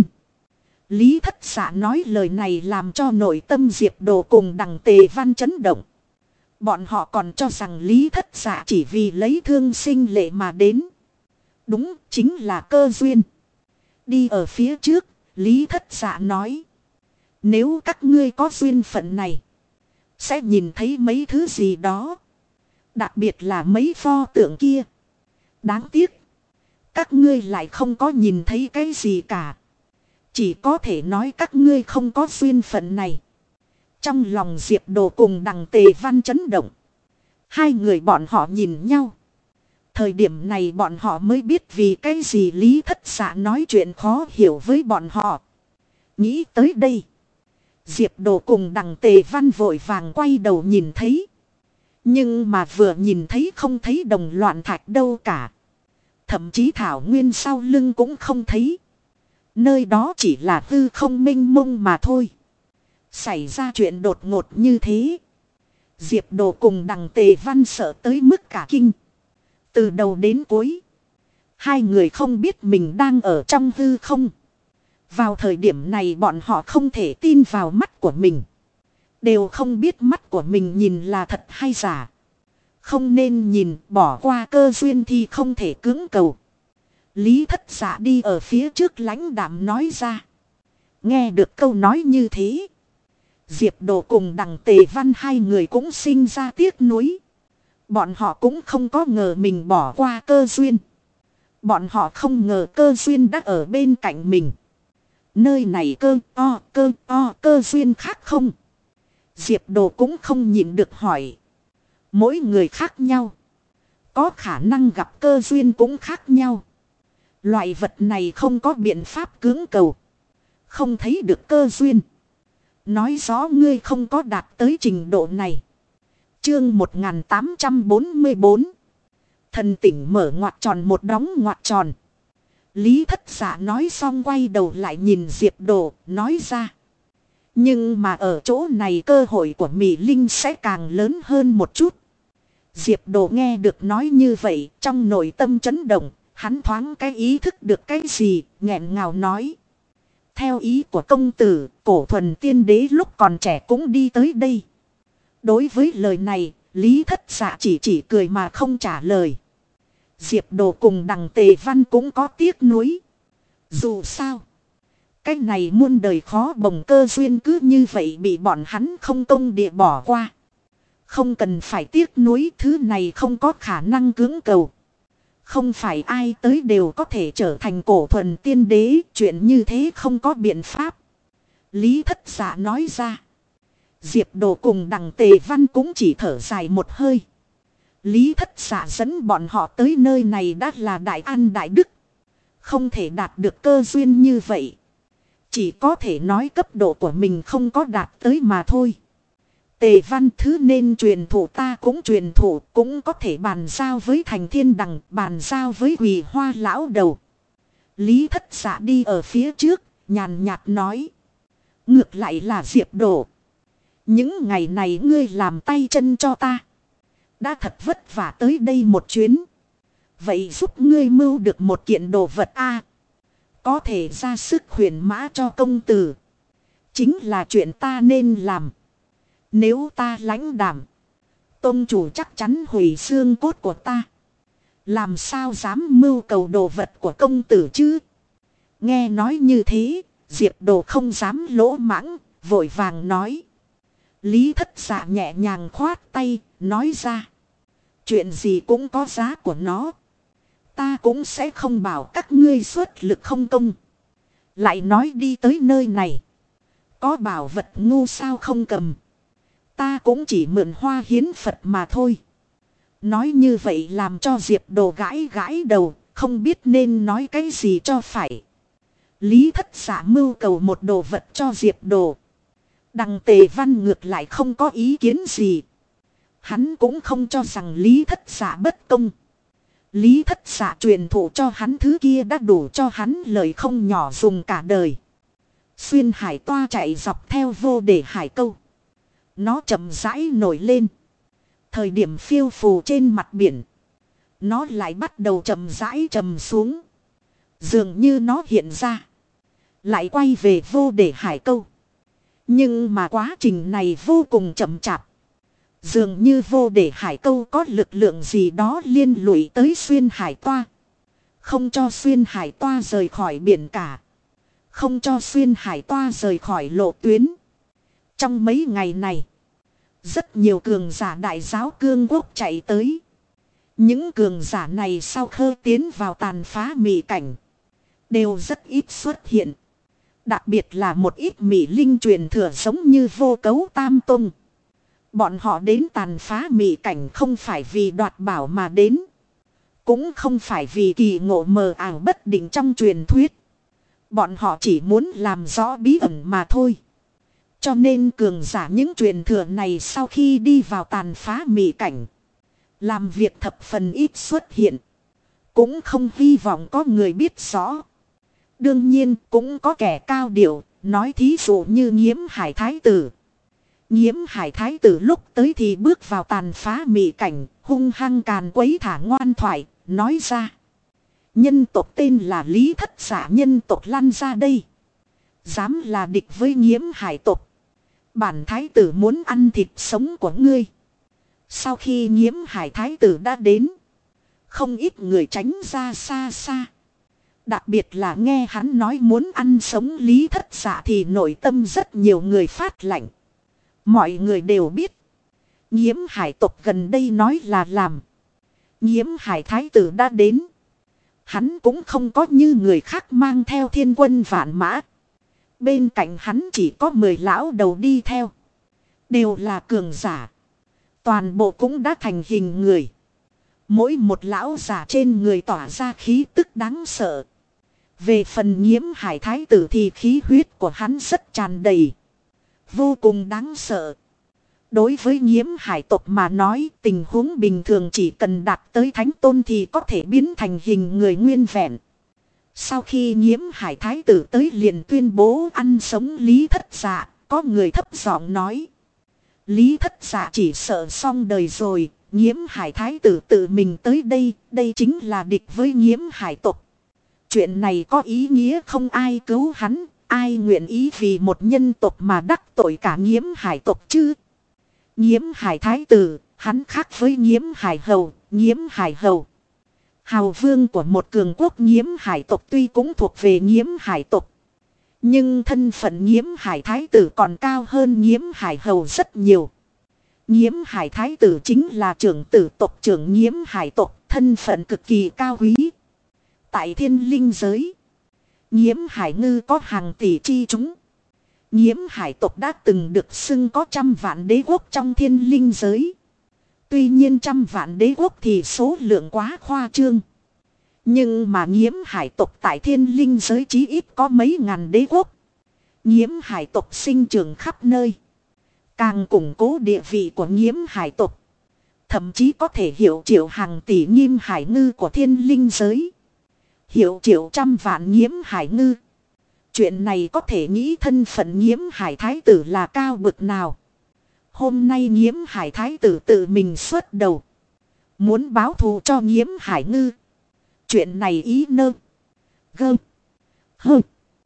Lý Thất Dạ nói lời này làm cho nội tâm Diệp Đồ cùng Đằng Tề Văn chấn động. Bọn họ còn cho rằng Lý Thất Dạ chỉ vì lấy thương sinh lệ mà đến. Đúng, chính là cơ duyên. Đi ở phía trước, Lý Thất Dạ nói. Nếu các ngươi có duyên phận này, sẽ nhìn thấy mấy thứ gì đó. Đặc biệt là mấy pho tượng kia. Đáng tiếc, các ngươi lại không có nhìn thấy cái gì cả. Chỉ có thể nói các ngươi không có duyên phận này. Trong lòng Diệp Đồ cùng Đằng Tề Văn chấn động. Hai người bọn họ nhìn nhau. Thời điểm này bọn họ mới biết vì cái gì Lý Thất Dạ nói chuyện khó hiểu với bọn họ. Nghĩ tới đây, Diệp Đồ cùng Đằng Tề Văn vội vàng quay đầu nhìn thấy. Nhưng mà vừa nhìn thấy không thấy đồng loạn thạch đâu cả. Thậm chí thảo nguyên sau lưng cũng không thấy. Nơi đó chỉ là hư không mênh mông mà thôi. Xảy ra chuyện đột ngột như thế, Diệp Đồ cùng Đằng Tề Văn sợ tới mức cả kinh. Từ đầu đến cuối, hai người không biết mình đang ở trong hư không. Vào thời điểm này bọn họ không thể tin vào mắt của mình. Đều không biết mắt của mình nhìn là thật hay giả. Không nên nhìn, bỏ qua cơ duyên thì không thể cưỡng cầu. Lý Thất Dạ đi ở phía trước lãnh đạm nói ra. Nghe được câu nói như thế, Diệp Đồ cùng Đằng Tề Văn hai người cũng sinh ra tiếc nuối. Bọn họ cũng không có ngờ mình bỏ qua cơ duyên. Bọn họ không ngờ cơ duyên đã ở bên cạnh mình. Nơi này cơ duyên khác không? Diệp Đồ cũng không nhịn được hỏi. Mỗi người khác nhau, có khả năng gặp cơ duyên cũng khác nhau. Loại vật này không có biện pháp cưỡng cầu. Không thấy được cơ duyên, nói rõ ngươi không có đạt tới trình độ này. Chương 1844. Thần tỉnh mở ngoặc tròn một đóng ngoặc tròn. Lý Thất Dạ nói xong quay đầu lại nhìn Diệp Đồ, nói ra. Nhưng mà ở chỗ này cơ hội của Mỹ Linh sẽ càng lớn hơn một chút. Diệp Đồ nghe được nói như vậy, trong nội tâm chấn động, hắn thoáng cái ý thức được cái gì, nghẹn ngào nói. Theo ý của công tử, Cổ Thuần Tiên Đế lúc còn trẻ cũng đi tới đây. Đối với lời này, Lý Thất Dạ chỉ cười mà không trả lời. Diệp Đồ cùng Đằng Tề Văn cũng có tiếc nuối. Dù sao, cái này muôn đời khó bồng cơ duyên cứ như vậy bị bọn hắn không công địa bỏ qua. Không cần phải tiếc nuối, thứ này không có khả năng cưỡng cầu. Không phải ai tới đều có thể trở thành Cổ Thuần Tiên Đế, chuyện như thế không có biện pháp. Lý Thất Dạ nói ra. Diệp Đồ cùng Đằng Tề Văn cũng chỉ thở dài một hơi. Lý Thất Dạ dẫn bọn họ tới nơi này đã là đại an đại đức. Không thể đạt được cơ duyên như vậy. Chỉ có thể nói cấp độ của mình không có đạt tới mà thôi. Tề Văn thứ nên truyền thụ ta cũng truyền thụ, cũng có thể bàn giao với Thành Thiên Đằng, bàn giao với Quỳ Hoa lão đầu. Lý Thất Dạ đi ở phía trước, nhàn nhạt nói. Ngược lại là Diệp Đồ. Những ngày này ngươi làm tay chân cho ta. Đã thật vất vả tới đây một chuyến. Vậy giúp ngươi mưu được một kiện đồ vật a, có thể ra sức huyền mã cho công tử. Chính là chuyện ta nên làm. Nếu ta lãnh đảm, tôn chủ chắc chắn hủy xương cốt của ta. Làm sao dám mưu cầu đồ vật của công tử chứ? Nghe nói như thế, Diệp Đồ không dám lỗ mãng, vội vàng nói. Lý Thất Dạ nhẹ nhàng khoát tay, nói ra. Chuyện gì cũng có giá của nó. Ta cũng sẽ không bảo các ngươi xuất lực không công. Lại nói đi tới nơi này, có bảo vật ngu sao không cầm. Ta cũng chỉ mượn hoa hiến Phật mà thôi. Nói như vậy làm cho Diệp Đồ gãi gãi đầu, không biết nên nói cái gì cho phải. Lý Thất Dạ mưu cầu một đồ vật cho Diệp Đồ. Đằng Tề Văn ngược lại không có ý kiến gì. Hắn cũng không cho rằng Lý Thất Dạ bất công. Lý Thất Dạ truyền thụ cho hắn thứ kia đã đủ cho hắn lời không nhỏ dùng cả đời. Xuyên hải toa chạy dọc theo vô để hải câu. Nó chậm rãi nổi lên. Thời điểm phiêu phù trên mặt biển, nó lại bắt đầu chậm rãi trầm xuống. Dường như nó hiện ra, lại quay về vô để hải câu. Nhưng mà quá trình này vô cùng chậm chạp. Dường như vô để hải câu có lực lượng gì đó liên lụy tới xuyên hải toa. Không cho xuyên hải toa rời khỏi biển cả. Không cho xuyên hải toa rời khỏi lộ tuyến. Trong mấy ngày này, rất nhiều cường giả đại giáo cương quốc chạy tới. Những cường giả này sau khi tiến vào tàn phá mị cảnh, đều rất ít xuất hiện. Đặc biệt là một ít mị linh truyền thừa giống như Vô Cấu Tam Tông. Bọn họ đến tàn phá mị cảnh không phải vì đoạt bảo mà đến. Cũng không phải vì kỳ ngộ mờ ảo bất định trong truyền thuyết. Bọn họ chỉ muốn làm rõ bí ẩn mà thôi. Cho nên cường giả những truyền thừa này sau khi đi vào tàn phá mị cảnh, làm việc thập phần ít xuất hiện. Cũng không hy vọng có người biết rõ. Đương nhiên cũng có kẻ cao điệu, nói thí dụ như Nghiễm Hải Thái Tử. Nghiễm Hải Thái Tử lúc tới thì bước vào tàn phá mị cảnh, hung hăng càn quấy thả ngoan thoại, nói ra. Nhân tộc tên là Lý Thất Giả, nhân tộc lăn ra đây. Dám là địch với Nghiễm Hải tộc. Bản Thái Tử muốn ăn thịt sống của ngươi. Sau khi Nghiễm Hải Thái Tử đã đến, không ít người tránh ra xa xa. Đặc biệt là nghe hắn nói muốn ăn sống Lý Thất Giả thì nội tâm rất nhiều người phát lạnh. Mọi người đều biết, Nghiễm Hải tộc gần đây nói là làm. Nghiễm Hải Thái Tử đã đến. Hắn cũng không có như người khác mang theo thiên quân vạn mã. Bên cạnh hắn chỉ có 10 lão đầu đi theo. Đều là cường giả. Toàn bộ cũng đã thành hình người. Mỗi một lão giả trên người tỏa ra khí tức đáng sợ. Về phần Nghiễm Hải Thái Tử thì khí huyết của hắn rất tràn đầy. Vô cùng đáng sợ. Đối với Nghiễm Hải tộc mà nói, tình huống bình thường chỉ cần đạt tới thánh tôn thì có thể biến thành hình người nguyên vẹn. Sau khi Nghiễm Hải Thái Tử tới liền tuyên bố ăn sống Lý Thất Dạ, có người thấp giọng nói. Lý Thất Dạ chỉ sợ xong đời rồi, Nghiễm Hải Thái Tử tự mình tới đây, đây chính là địch với Nghiễm Hải tộc. Chuyện này có ý nghĩa không ai cứu hắn, ai nguyện ý vì một nhân tộc mà đắc tội cả Nghiễm Hải tộc chứ? Nghiễm Hải Thái Tử, hắn khác với Nghiễm Hải Hầu, Nghiễm Hải Hầu. Hào vương của một cường quốc Nghiễm Hải tộc tuy cũng thuộc về Nghiễm Hải tộc. Nhưng thân phận Nghiễm Hải Thái Tử còn cao hơn Nghiễm Hải Hầu rất nhiều. Nghiễm Hải Thái Tử chính là trưởng tử tộc trưởng Nghiễm Hải tộc, thân phận cực kỳ cao quý. Tại thiên linh giới, Nghiễm Hải Ngư có hàng tỷ chi chúng. Nghiễm Hải tộc đã từng được xưng có 100 vạn đế quốc trong thiên linh giới. Tuy nhiên 100 vạn đế quốc thì số lượng quá khoa trương. Nhưng mà Nghiễm Hải tộc tại thiên linh giới chí ít có mấy ngàn đế quốc. Nghiễm Hải tộc sinh trưởng khắp nơi, càng củng cố địa vị của Nghiễm Hải tộc. Thậm chí có thể hiệu triệu hàng tỷ Nghiễm Hải Ngư của thiên linh giới. Hiệu triệu 100 vạn Nghiễm Hải Ngư. Chuyện này có thể nghĩ thân phận Nghiễm Hải Thái Tử là cao bực nào. Hôm nay Nghiễm Hải Thái Tử tự mình xuất đầu, muốn báo thù cho Nghiễm Hải Ngư. Chuyện này ý nơ gơ hơ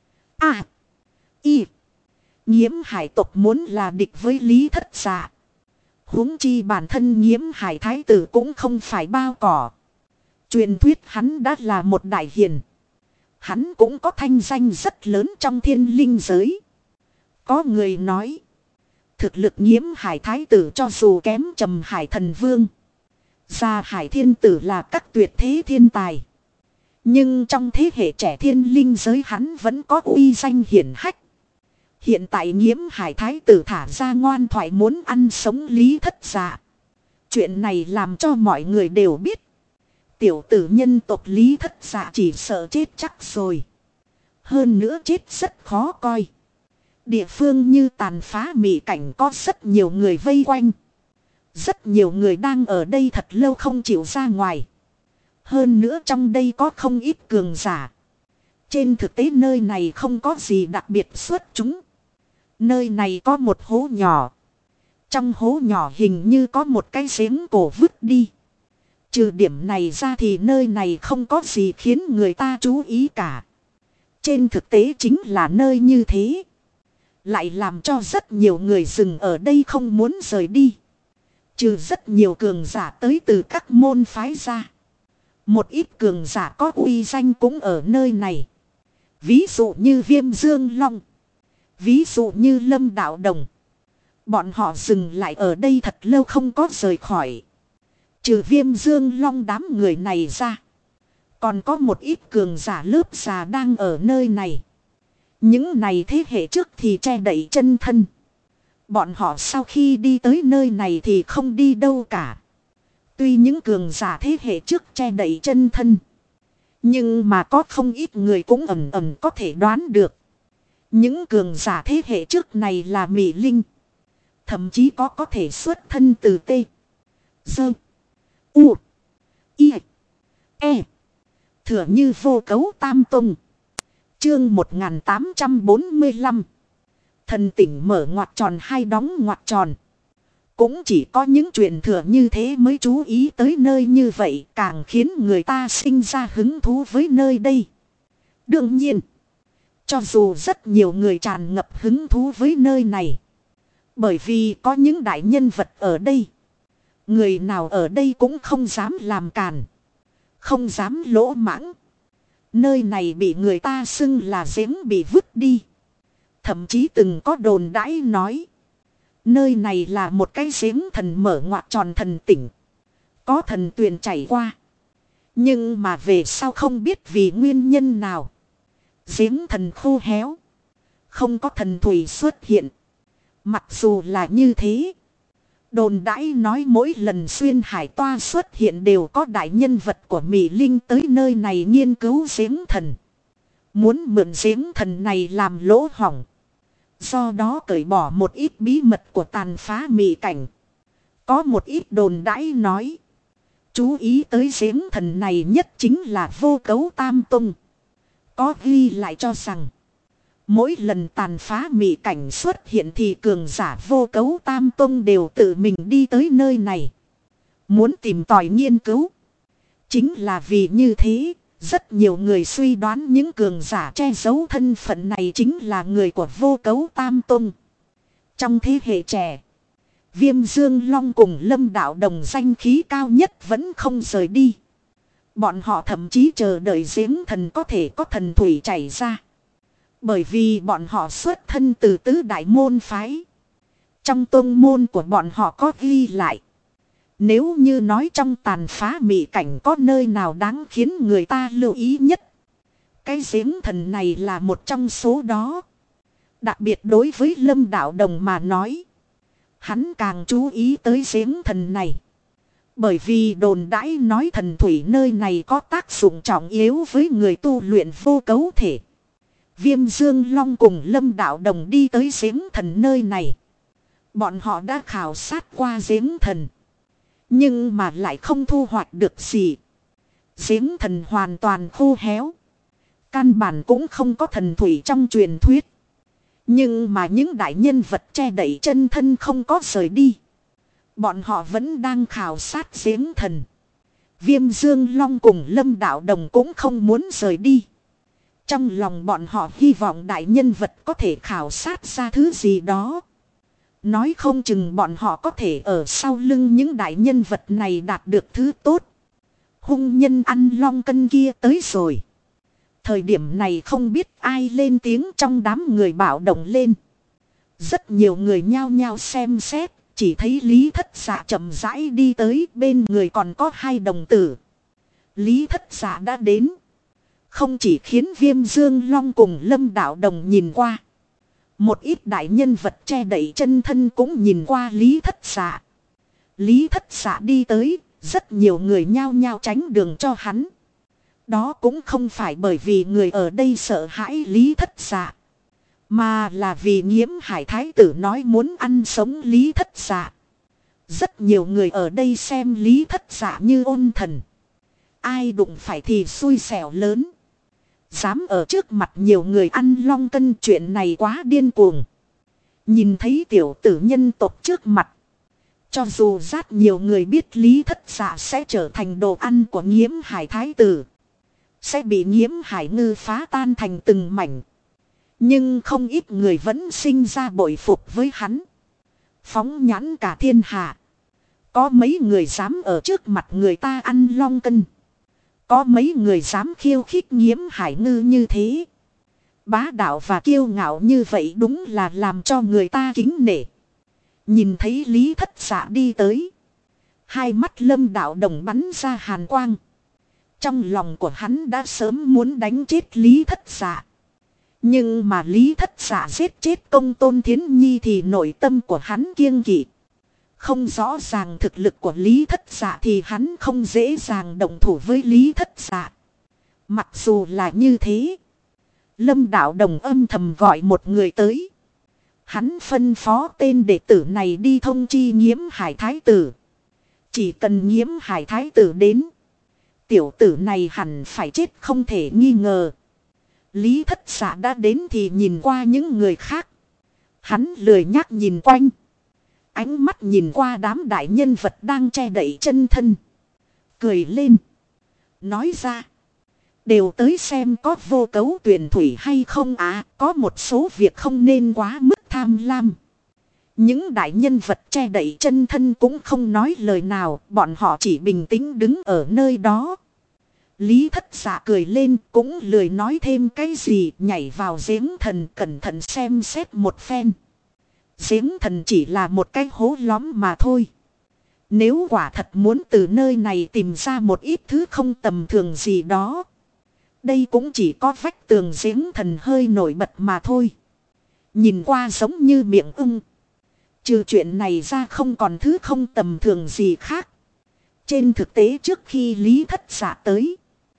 a y. Nghiễm Hải tộc muốn là địch với Lý Thất Dạ. Huống chi bản thân Nghiễm Hải Thái Tử cũng không phải bao cỏ. Truyền thuyết hắn đã là một đại hiền. Hắn cũng có thanh danh rất lớn trong thiên linh giới. Có người nói, thực lực Nghiễm Hải Thái Tử cho dù kém Trầm Hải Thần Vương, Gia Hải Thiên Tử là các tuyệt thế thiên tài. Nhưng trong thế hệ trẻ thiên linh giới hắn vẫn có uy danh hiển hách. Hiện tại Nghiễm Hải Thái Tử thả ra ngoan thoại muốn ăn sống Lý Thất Dạ. Chuyện này làm cho mọi người đều biết. Tiểu tử nhân tộc Lý Thất Dạ chỉ sợ chết chắc rồi. Hơn nữa chết rất khó coi. Địa phương như tàn phá mị cảnh có rất nhiều người vây quanh. Rất nhiều người đang ở đây thật lâu không chịu ra ngoài. Hơn nữa trong đây có không ít cường giả. Trên thực tế nơi này không có gì đặc biệt xuất chúng. Nơi này có một hố nhỏ. Trong hố nhỏ hình như có một cái giếng cổ vứt đi. Trừ điểm này ra thì nơi này không có gì khiến người ta chú ý cả. Trên thực tế chính là nơi như thế. Lại làm cho rất nhiều người dừng ở đây không muốn rời đi. Trừ rất nhiều cường giả tới từ các môn phái ra. Một ít cường giả có uy danh cũng ở nơi này. Ví dụ như Viêm Dương Long. Ví dụ như Lâm Đạo Đồng. Bọn họ dừng lại ở đây thật lâu không có rời khỏi. Trừ Viêm Dương Long đám người này ra. Còn có một ít cường giả lớp già đang ở nơi này. Những này thế hệ trước thì che đậy chân thân. Bọn họ sau khi đi tới nơi này thì không đi đâu cả. Tuy những cường giả thế hệ trước che đậy chân thân. Nhưng mà có không ít người cũng ẩn ẩn có thể đoán được. Những cường giả thế hệ trước này là Mị Linh. Thậm chí có thể xuất thân từ T. Dơ. U. I. E. Thừa như Vô Cấu Tam Tông. Chương 1845. Thần tỉnh mở ngoặc tròn hay đóng ngoặc tròn. Cũng chỉ có những chuyện thừa như thế mới chú ý tới nơi như vậy, càng khiến người ta sinh ra hứng thú với nơi đây. Đương nhiên, cho dù rất nhiều người tràn ngập hứng thú với nơi này. Bởi vì có những đại nhân vật ở đây. Người nào ở đây cũng không dám làm càn. Không dám lỗ mãng. Nơi này bị người ta xưng là giếng bị vứt đi. Thậm chí từng có đồn đãi nói. Nơi này là một cái giếng thần mở ngoặc tròn thần tỉnh. Có thần tuyền chảy qua. Nhưng mà về sau không biết vì nguyên nhân nào. Giếng thần khô héo. Không có thần thủy xuất hiện. Mặc dù là như thế. Đồn đãi nói mỗi lần xuyên hải toa xuất hiện đều có đại nhân vật của Mị Linh tới nơi này nghiên cứu giếng thần. Muốn mượn giếng thần này làm lỗ hỏng. Do đó cởi bỏ một ít bí mật của tàn phá mị cảnh. Có một ít đồn đãi nói. Chú ý tới giếng thần này nhất chính là Vô Cấu Tam Tông. Có ghi lại cho rằng. Mỗi lần tàn phá mị cảnh xuất hiện thì cường giả Vô Cấu Tam Tông đều tự mình đi tới nơi này. Muốn tìm tòi nghiên cứu. Chính là vì như thế. Rất nhiều người suy đoán những cường giả che giấu thân phận này chính là người của Vô Cấu Tam Tông. Trong thế hệ trẻ, Viêm Dương Long cùng Lâm Đạo Đồng danh khí cao nhất vẫn không rời đi. Bọn họ thậm chí chờ đợi giếng thần có thể có thần thủy chảy ra. Bởi vì bọn họ xuất thân từ tứ đại môn phái. Trong tông môn của bọn họ có ghi lại. Nếu như nói trong tàn phá mị cảnh có nơi nào đáng khiến người ta lưu ý nhất. Cái giếng thần này là một trong số đó. Đặc biệt đối với Lâm Đạo Đồng mà nói. Hắn càng chú ý tới giếng thần này. Bởi vì đồn đãi nói thần thủy nơi này có tác dụng trọng yếu với người tu luyện vô cấu thể. Viêm Dương Long cùng Lâm Đạo Đồng đi tới giếng thần nơi này. Bọn họ đã khảo sát qua giếng thần. Nhưng mà lại không thu hoạch được gì. Giếng thần hoàn toàn khô héo. Căn bản cũng không có thần thủy trong truyền thuyết. Nhưng mà những đại nhân vật che đậy chân thân không có rời đi. Bọn họ vẫn đang khảo sát giếng thần. Viêm Dương Long cùng Lâm Đạo Đồng cũng không muốn rời đi. Trong lòng bọn họ hy vọng đại nhân vật có thể khảo sát ra thứ gì đó. Nói không chừng bọn họ có thể ở sau lưng những đại nhân vật này đạt được thứ tốt. Hung nhân ăn long cân kia tới rồi. Thời điểm này không biết ai lên tiếng trong đám người bạo động lên. Rất nhiều người nhao nhao xem xét. Chỉ thấy Lý Thất Dạ chậm rãi đi tới, bên người còn có hai đồng tử. Lý Thất Dạ đã đến. Không chỉ khiến Viêm Dương Long cùng Lâm Đạo Đồng nhìn qua. Một ít đại nhân vật che đậy chân thân cũng nhìn qua Lý Thất Dạ. Lý Thất Dạ đi tới, rất nhiều người nhao nhao tránh đường cho hắn. Đó cũng không phải bởi vì người ở đây sợ hãi Lý Thất Dạ. Mà là vì Nghiễm Hải Thái tử nói muốn ăn sống Lý Thất Dạ. Rất nhiều người ở đây xem Lý Thất Dạ như ôn thần. Ai đụng phải thì xui xẻo lớn. Dám ở trước mặt nhiều người ăn long cân, chuyện này quá điên cuồng. Nhìn thấy tiểu tử nhân tộc trước mặt. Cho dù rất nhiều người biết Lý Thất Dạ sẽ trở thành đồ ăn của Nghiễm Hải Thái tử. Sẽ bị Nghiễm Hải Ngư phá tan thành từng mảnh. Nhưng không ít người vẫn sinh ra bội phục với hắn. Phóng nhãn cả thiên hạ. Có mấy người dám ở trước mặt người ta ăn long cân. Có mấy người dám khiêu khích Nghiễm Hải Ngư như thế. Bá đạo và kiêu ngạo như vậy đúng là làm cho người ta kính nể. Nhìn thấy Lý Thất Dạ đi tới. Hai mắt Lâm Đạo Đồng bắn ra hàn quang. Trong lòng của hắn đã sớm muốn đánh chết Lý Thất Dạ. Nhưng mà Lý Thất Dạ giết chết Công Tôn Thiến Nhi thì nội tâm của hắn kiêng kỵ. Không rõ ràng thực lực của Lý Thất Dạ thì hắn không dễ dàng động thủ với Lý Thất Dạ. Mặc dù là như thế, Lâm Đạo Đồng âm thầm gọi một người tới. Hắn phân phó tên đệ tử này đi thông chi Nghiễm Hải Thái Tử. Chỉ cần Nghiễm Hải Thái Tử đến, tiểu tử này hẳn phải chết không thể nghi ngờ. Lý Thất Dạ đã đến thì nhìn qua những người khác. Hắn lười nhác nhìn quanh. Ánh mắt nhìn qua đám đại nhân vật đang che đậy chân thân. Cười lên. Nói ra. Đều tới xem có vô cấu tuyển thủy hay không à. Có một số việc không nên quá mức tham lam. Những đại nhân vật che đậy chân thân cũng không nói lời nào. Bọn họ chỉ bình tĩnh đứng ở nơi đó. Lý Thất Dạ cười lên cũng lười nói thêm cái gì. Nhảy vào giếng thần cẩn thận xem xét một phen. Giếng thần chỉ là một cái hố lõm mà thôi. Nếu quả thật muốn từ nơi này tìm ra một ít thứ không tầm thường gì đó. Đây cũng chỉ có vách tường giếng thần hơi nổi bật mà thôi. Nhìn qua giống như miệng ưng. Trừ chuyện này ra không còn thứ không tầm thường gì khác. Trên thực tế trước khi Lý Thất Dạ tới,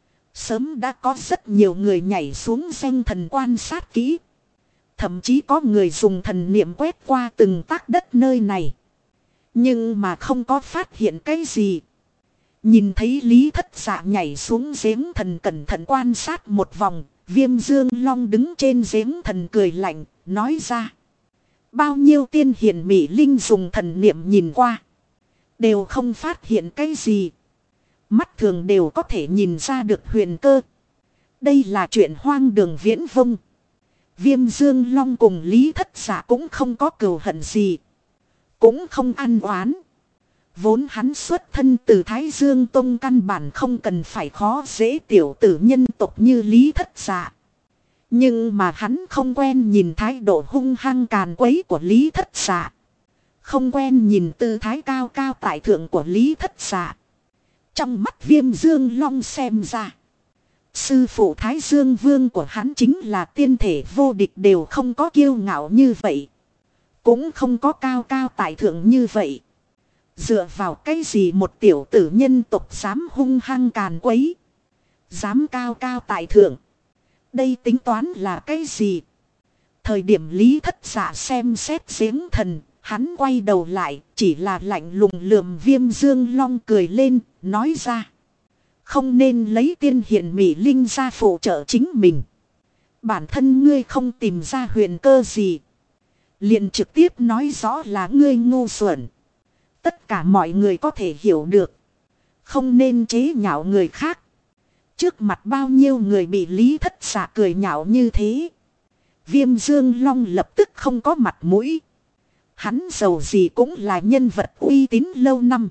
sớm đã có rất nhiều người nhảy xuống danh thần quan sát kỹ. Thậm chí có người dùng thần niệm quét qua từng tấc đất nơi này. Nhưng mà không có phát hiện cái gì. Nhìn thấy Lý Thất Dạ nhảy xuống giếng thần cẩn thận quan sát một vòng. Viêm Dương Long đứng trên giếng thần cười lạnh, nói ra. Bao nhiêu tiên hiền mỹ linh dùng thần niệm nhìn qua. Đều không phát hiện cái gì. Mắt thường đều có thể nhìn ra được huyền cơ. Đây là chuyện hoang đường viễn vông. Viêm Dương Long cùng Lý Thất Dạ cũng không có cừu hận gì. Cũng không ăn oán. Vốn hắn xuất thân từ Thái Dương Tông căn bản không cần phải khó dễ tiểu tử nhân tộc như Lý Thất Dạ. Nhưng mà hắn không quen nhìn thái độ hung hăng càn quấy của Lý Thất Dạ. Không quen nhìn tư thái cao cao tại thượng của Lý Thất Dạ. Trong mắt Viêm Dương Long xem ra. Sư phụ Thái Dương Vương của hắn chính là tiên thể vô địch, đều không có kiêu ngạo như vậy. Cũng không có cao cao tại thượng như vậy. Dựa vào cái gì một tiểu tử nhân tộc dám hung hăng càn quấy. Dám cao cao tại thượng. Đây tính toán là cái gì? Thời điểm Lý Thất Dạ xem xét giếng thần, hắn quay đầu lại, chỉ là lạnh lùng lườm Viêm Dương Long cười lên, nói ra. Không nên lấy tiên hiền mỹ linh ra phụ trợ chính mình. Bản thân ngươi không tìm ra huyền cơ gì. Liền trực tiếp nói rõ là ngươi ngu xuẩn. Tất cả mọi người có thể hiểu được. Không nên chế nhạo người khác. Trước mặt bao nhiêu người bị Lý Thất Dạ cười nhạo như thế. Viêm Dương Long lập tức không có mặt mũi. Hắn giàu gì cũng là nhân vật uy tín lâu năm.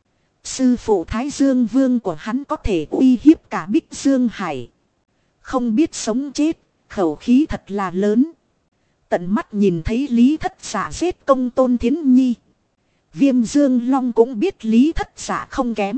Sư phụ Thái Dương Vương của hắn có thể uy hiếp cả Bích Dương Hải. Không biết sống chết, khẩu khí thật là lớn. Tận mắt nhìn thấy Lý Thất Dạ giết Công Tôn Thiến Nhi. Viêm Dương Long cũng biết Lý Thất Dạ không kém.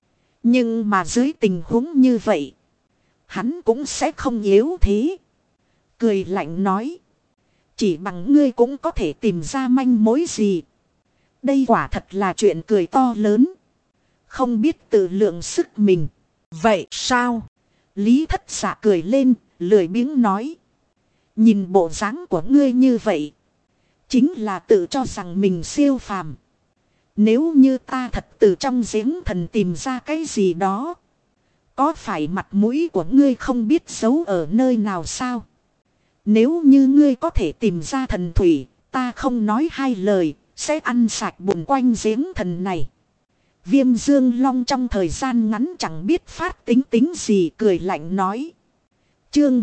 Nhưng mà dưới tình huống như vậy, hắn cũng sẽ không yếu thế. Cười lạnh nói. Chỉ bằng ngươi cũng có thể tìm ra manh mối gì. Đây quả thật là chuyện cười to lớn. Không biết tự lượng sức mình. Vậy sao? Lý Thất Dạ cười lên, lười biếng nói. Nhìn bộ dáng của ngươi như vậy, chính là tự cho rằng mình siêu phàm. Nếu như ta thật từ trong giếng thần tìm ra cái gì đó, có phải mặt mũi của ngươi không biết giấu ở nơi nào sao? Nếu như ngươi có thể tìm ra thần thủy, ta không nói hai lời, sẽ ăn sạch bùn quanh giếng thần này. Viêm Dương Long trong thời gian ngắn chẳng biết phát tính gì, cười lạnh nói. Chương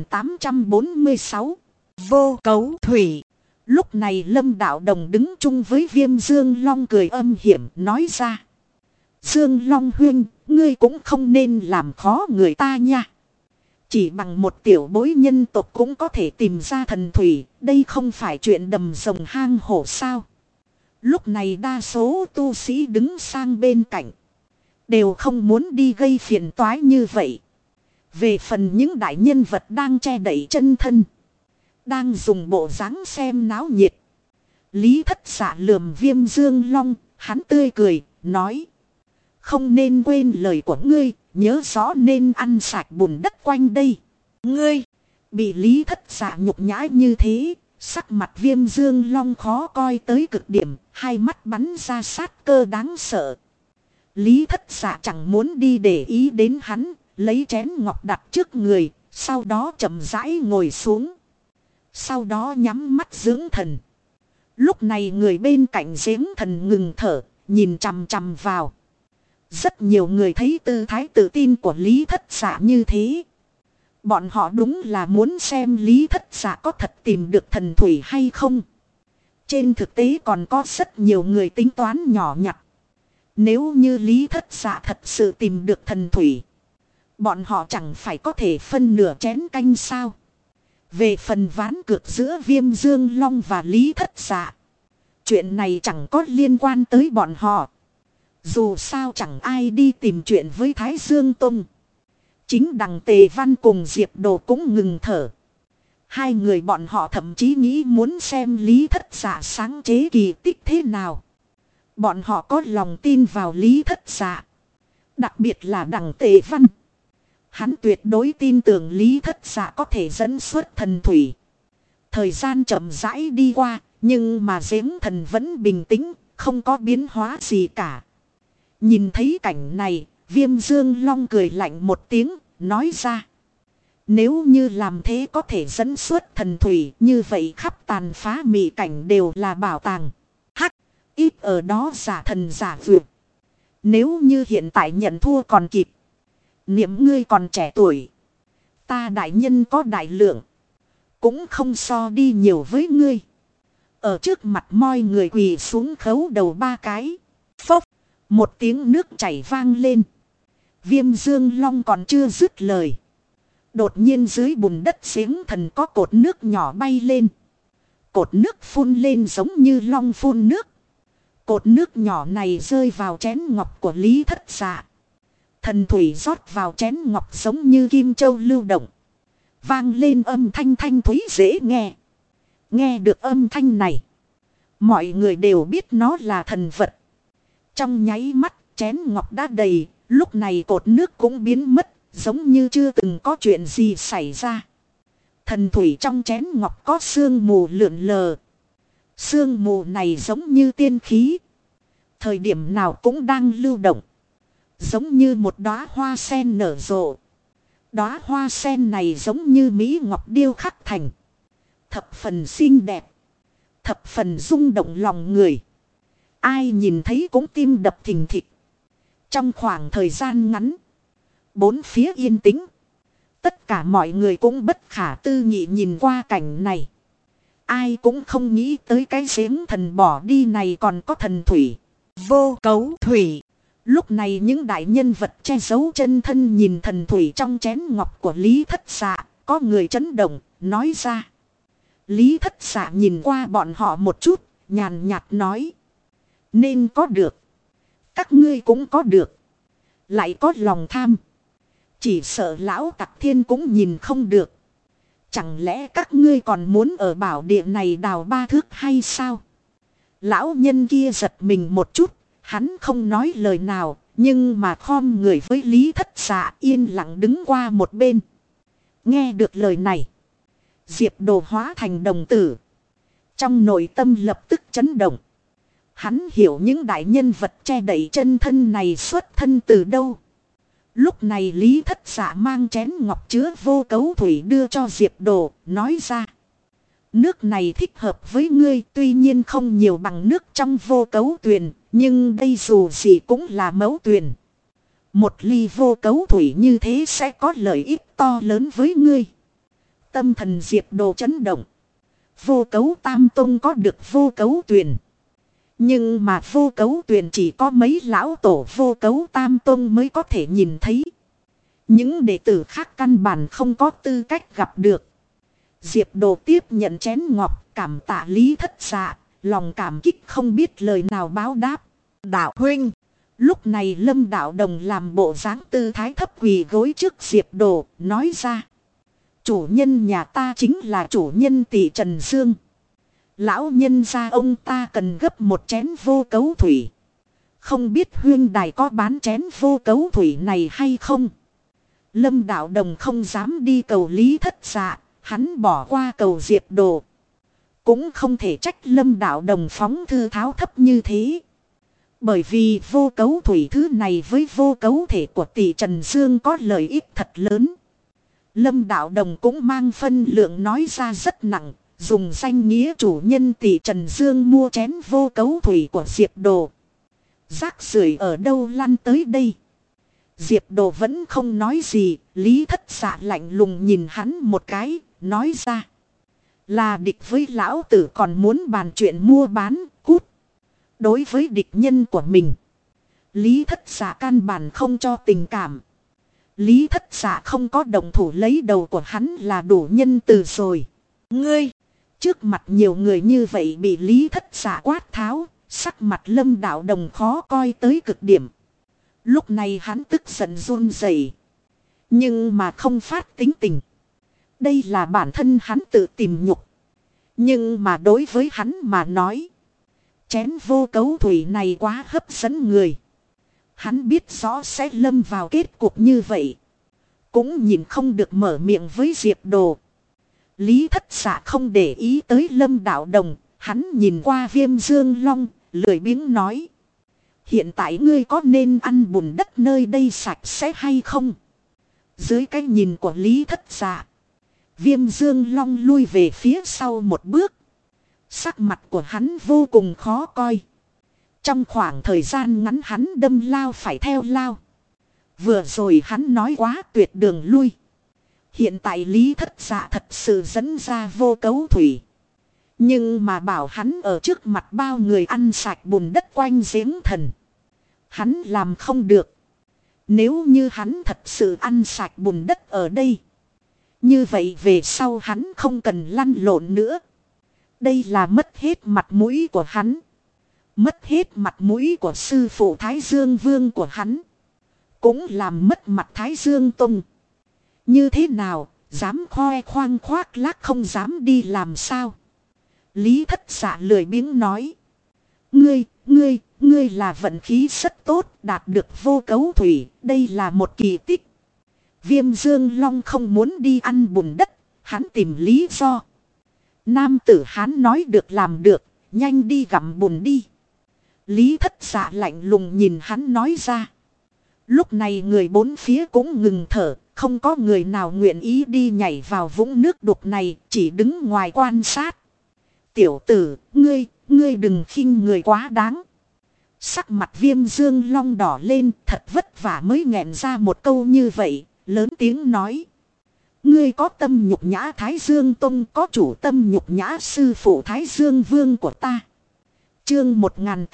1846 Vô cấu thủy. Lúc này Lâm Đạo Đồng đứng chung với Viêm Dương Long cười âm hiểm nói ra. Dương Long huynh, ngươi cũng không nên làm khó người ta nha. Chỉ bằng một tiểu bối nhân tộc cũng có thể tìm ra thần thủy, đây không phải chuyện đầm rồng hang hổ sao. Lúc này đa số tu sĩ đứng sang bên cạnh, đều không muốn đi gây phiền toái như vậy. Về phần những đại nhân vật đang che đậy chân thân, đang dùng bộ dáng xem náo nhiệt. Lý Thất Dạ lườm Viêm Dương Long, hắn tươi cười, nói. Không nên quên lời của ngươi, nhớ rõ nên ăn sạch bùn đất quanh đây. Ngươi, bị Lý Thất Dạ nhục nhã như thế, sắc mặt Viêm Dương Long khó coi tới cực điểm, hai mắt bắn ra sát cơ đáng sợ. Lý Thất Dạ chẳng muốn đi để ý đến hắn, lấy chén ngọc đặt trước người, sau đó chậm rãi ngồi xuống. Sau đó nhắm mắt dưỡng thần. Lúc này người bên cạnh giếng thần ngừng thở, nhìn chằm chằm vào. Rất nhiều người thấy tư thái tự tin của Lý Thất Dạ như thế. Bọn họ đúng là muốn xem Lý Thất Dạ có thật tìm được thần thủy hay không. Trên thực tế còn có rất nhiều người tính toán nhỏ nhặt. Nếu như Lý Thất Dạ thật sự tìm được thần thủy, bọn họ chẳng phải có thể phân nửa chén canh sao. Về phần ván cược giữa Viêm Dương Long và Lý Thất Dạ, chuyện này chẳng có liên quan tới bọn họ. Dù sao chẳng ai đi tìm chuyện với Thái Dương Tông. Chính đằng Tề Văn cùng Diệp Đồ cũng ngừng thở. Hai người bọn họ thậm chí nghĩ muốn xem Lý Thất Dạ sáng chế kỳ tích thế nào. Bọn họ có lòng tin vào Lý Thất Dạ. Đặc biệt là đằng Tề Văn. Hắn tuyệt đối tin tưởng Lý Thất Dạ có thể dẫn xuất thần thủy. Thời gian chậm rãi đi qua, nhưng mà giếng thần vẫn bình tĩnh, không có biến hóa gì cả. Nhìn thấy cảnh này, Viêm Dương Long cười lạnh một tiếng, nói ra. Nếu như làm thế có thể dẫn xuất thần thủy, như vậy khắp tàn phá mị cảnh đều là bảo tàng. Hắc, ít ở đó giả thần giả vượt. Nếu như hiện tại nhận thua còn kịp. Niệm ngươi còn trẻ tuổi. Ta đại nhân có đại lượng. Cũng không so đi nhiều với ngươi. Ở trước mặt mọi người quỳ xuống khấu đầu ba cái. Phốc. Một tiếng nước chảy vang lên. Viêm Dương Long còn chưa dứt lời. Đột nhiên dưới bùn đất giếng thần có cột nước nhỏ bay lên. Cột nước phun lên giống như long phun nước. Cột nước nhỏ này rơi vào chén ngọc của Lý Thất Dạ. Thần thủy rót vào chén ngọc giống như kim châu lưu động. Vang lên âm thanh thanh thúy dễ nghe. Nghe được âm thanh này, mọi người đều biết nó là thần vật. Trong nháy mắt chén ngọc đã đầy. Lúc này cột nước cũng biến mất. Giống như chưa từng có chuyện gì xảy ra. Thần thủy trong chén ngọc có sương mù lượn lờ. Sương mù này giống như tiên khí. Thời điểm nào cũng đang lưu động. Giống như một đóa hoa sen nở rộ. Đóa hoa sen này giống như mỹ ngọc điêu khắc thành. Thập phần xinh đẹp. Thập phần rung động lòng người. Ai nhìn thấy cũng tim đập thình thịch. Trong khoảng thời gian ngắn, bốn phía yên tĩnh. Tất cả mọi người cũng bất khả tư nghị nhìn qua cảnh này. Ai cũng không nghĩ tới cái giếng thần bỏ đi này còn có thần thủy. Vô cấu thủy. Lúc này những đại nhân vật che giấu chân thân nhìn thần thủy trong chén ngọc của Lý Thất Dạ. Có người chấn động, nói ra. Lý Thất Dạ nhìn qua bọn họ một chút, nhàn nhạt nói. Nên có được. Các ngươi cũng có được. Lại có lòng tham. Chỉ sợ lão tặc thiên cũng nhìn không được. Chẳng lẽ các ngươi còn muốn ở bảo địa này đào 3 thước hay sao? Lão nhân kia giật mình một chút. Hắn không nói lời nào. Nhưng mà khom người với Lý Thất Dạ yên lặng đứng qua một bên. Nghe được lời này, Diệp Đồ hóa thành đồng tử. Trong nội tâm lập tức chấn động. Hắn hiểu những đại nhân vật che đậy chân thân này xuất thân từ đâu. Lúc này Lý Thất Dạ mang chén ngọc chứa vô cấu thủy đưa cho Diệp Đồ, nói ra. Nước này thích hợp với ngươi, tuy nhiên không nhiều bằng nước trong vô cấu tuyền, nhưng đây dù gì cũng là mẫu tuyền. Một ly vô cấu thủy như thế sẽ có lợi ích to lớn với ngươi. Tâm thần Diệp Đồ chấn động. Vô cấu tam tông có được vô cấu tuyền. Nhưng mà vô cấu tuyền chỉ có mấy lão tổ vô cấu tam tông mới có thể nhìn thấy. Những đệ tử khác căn bản không có tư cách gặp được. Diệp Đồ tiếp nhận chén ngọc, cảm tạ Lý Thất Dạ, lòng cảm kích không biết lời nào báo đáp. Đạo huynh. Lúc này Lâm Đạo Đồng làm bộ dáng tư thái thấp quỳ gối trước Diệp Đồ, nói ra. Chủ nhân nhà ta chính là chủ nhân tỷ Trần Dương. Lão nhân gia ông ta cần gấp một chén vô cấu thủy. Không biết huyên đài có bán chén vô cấu thủy này hay không? Lâm Đạo Đồng không dám đi cầu Lý Thất Dạ, hắn bỏ qua cầu Diệp Đồ. Cũng không thể trách Lâm Đạo Đồng phóng thư tháo thấp như thế. Bởi vì vô cấu thủy thứ này với vô cấu thể của tỷ Trần Dương có lợi ích thật lớn. Lâm Đạo Đồng cũng mang phân lượng nói ra rất nặng, dùng danh nghĩa chủ nhân tỷ Trần Dương mua chén vô cấu thủy của Diệp Đồ. Rác rưởi ở đâu lăn tới đây? Diệp Đồ vẫn không nói gì, Lý Thất Dạ lạnh lùng nhìn hắn một cái, nói ra. Là địch với lão tử còn muốn bàn chuyện mua bán, cút. Đối với địch nhân của mình, Lý Thất Dạ căn bản không cho tình cảm. Lý Thất Dạ không có động thủ lấy đầu của hắn là đủ nhân từ rồi. Ngươi, trước mặt nhiều người như vậy bị Lý Thất Dạ quát tháo, sắc mặt Lâm Đạo Đồng khó coi tới cực điểm. Lúc này hắn tức giận run rẩy, nhưng mà không phát tính tình. Đây là bản thân hắn tự tìm nhục. Nhưng mà đối với hắn mà nói, chén vô cấu thủy này quá hấp dẫn người. Hắn biết rõ sẽ lâm vào kết cục như vậy. Cũng nhìn không được mở miệng với Diệp Đồ. Lý Thất Dạ không để ý tới Lâm Đạo Đồng. Hắn nhìn qua Viêm Dương Long, lười biếng nói. Hiện tại ngươi có nên ăn bùn đất nơi đây sạch sẽ hay không? Dưới cái nhìn của Lý Thất Dạ, Viêm Dương Long lui về phía sau một bước. Sắc mặt của hắn vô cùng khó coi. Trong khoảng thời gian ngắn hắn đâm lao phải theo lao. Vừa rồi hắn nói quá tuyệt đường lui. Hiện tại Lý Thất Dạ thật sự dẫn ra vô cấu thủy. Nhưng mà bảo hắn ở trước mặt bao người ăn sạch bùn đất quanh giếng thần, hắn làm không được. Nếu như hắn thật sự ăn sạch bùn đất ở đây, như vậy về sau hắn không cần lăn lộn nữa. Đây là mất hết mặt mũi của hắn. Mất hết mặt mũi của sư phụ Thái Dương Vương của hắn. Cũng làm mất mặt Thái Dương Tông. Như thế nào, dám khoe khoang khoác lác không dám đi làm sao? Lý Thất Dạ lười biếng nói. Ngươi là vận khí rất tốt, đạt được vô cấu thủy, đây là một kỳ tích. Viêm Dương Long không muốn đi ăn bùn đất, hắn tìm lý do. Nam tử hắn nói được làm được, nhanh đi gặm bùn đi. Lý Thất Dạ lạnh lùng nhìn hắn nói ra. Lúc này người bốn phía cũng ngừng thở, không có người nào nguyện ý đi nhảy vào vũng nước đục này, chỉ đứng ngoài quan sát. Tiểu tử, ngươi đừng khinh người quá đáng. Sắc mặt Viêm Dương Long đỏ lên, thật vất vả mới nghẹn ra một câu như vậy, lớn tiếng nói. Ngươi có tâm nhục nhã Thái Dương Tông, có chủ tâm nhục nhã sư phụ Thái Dương Vương của ta. Chương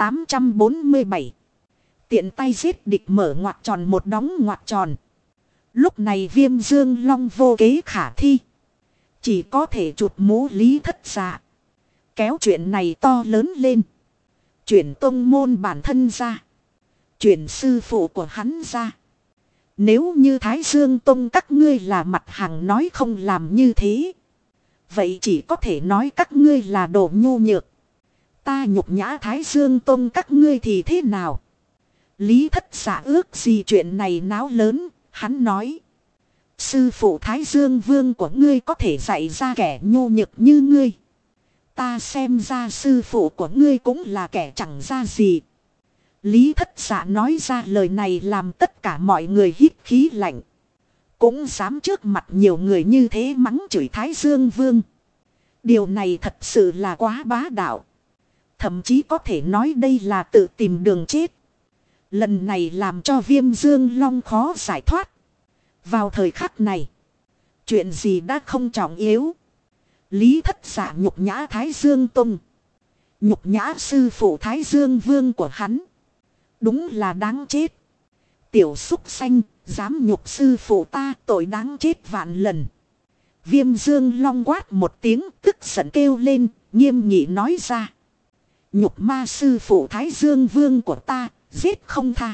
1847. Tiện tay giết địch mở ngoặc tròn một đóng ngoặc tròn. Lúc này Viêm Dương Long vô kế khả thi, chỉ có thể chụp mũ Lý Thất Dạ, kéo chuyện này to lớn lên. Chuyển tông môn bản thân ra, chuyển sư phụ của hắn ra. Nếu như Thái Dương Tông các ngươi là mặt hàng nói không làm như thế, vậy chỉ có thể nói các ngươi là đồ nhu nhược. Ta nhục nhã Thái Dương Tông các ngươi thì thế nào? Lý Thất Dạ ước gì chuyện này náo lớn, hắn nói. Sư phụ Thái Dương Vương của ngươi có thể dạy ra kẻ nhu nhược như ngươi. Ta xem ra sư phụ của ngươi cũng là kẻ chẳng ra gì. Lý Thất Dạ nói ra lời này làm tất cả mọi người hít khí lạnh. Cũng dám trước mặt nhiều người như thế mắng chửi Thái Dương Vương. Điều này thật sự là quá bá đạo. Thậm chí có thể nói đây là tự tìm đường chết. Lần này làm cho Viêm Dương Long khó giải thoát. Vào thời khắc này, chuyện gì đã không trọng yếu. Lý Thất Dạ nhục nhã Thái Dương Tông, Nhục nhã sư phụ Thái Dương Vương của hắn. Đúng là đáng chết. Tiểu súc sanh, dám nhục sư phụ ta, tội đáng chết vạn lần. Viêm Dương Long quát một tiếng, tức giận kêu lên, nghiêm nghị nói ra. Nhục ma sư phụ Thái Dương Vương của ta, giết không tha.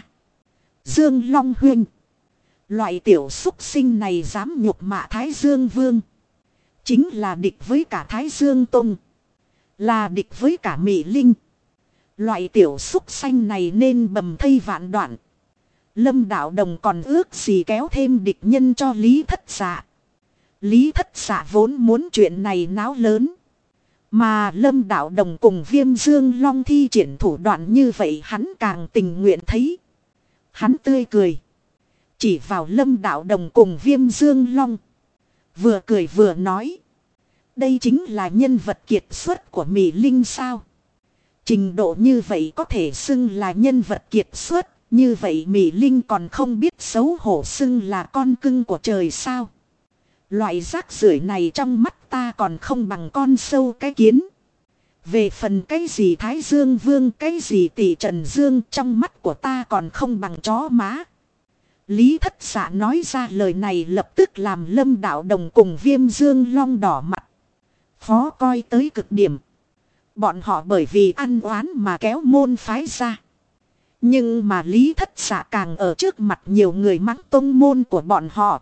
Dương Long huynh. Loại tiểu súc sinh này dám nhục mạ Thái Dương Vương. Chính là địch với cả Thái Dương Tông. Là địch với cả Mị Linh. Loại tiểu súc sanh này nên bầm thây vạn đoạn. Lâm Đạo Đồng còn ước gì kéo thêm địch nhân cho Lý Thất Dạ. Lý Thất Dạ vốn muốn chuyện này náo lớn. Mà Lâm Đạo Đồng cùng Viêm Dương Long thi triển thủ đoạn như vậy hắn càng tình nguyện thấy. Hắn tươi cười. Chỉ vào Lâm Đạo Đồng cùng Viêm Dương Long. Vừa cười vừa nói. Đây chính là nhân vật kiệt xuất của Mị Linh sao? Trình độ như vậy có thể xưng là nhân vật kiệt xuất. Như vậy Mị Linh còn không biết xấu hổ xưng là con cưng của trời sao? Loại rác rưởi này trong mắt ta còn không bằng con sâu cái kiến. Về phần cái gì Thái Dương Vương, cái gì Tỷ Trần Dương trong mắt của ta còn không bằng chó má. Lý Thất Dạ nói ra lời này lập tức làm Lâm Đạo Đồng cùng Viêm Dương Long đỏ mặt. Khó coi tới cực điểm. Bọn họ bởi vì ăn oán mà kéo môn phái ra. Nhưng mà Lý Thất Dạ càng ở trước mặt nhiều người mắng tông môn của bọn họ.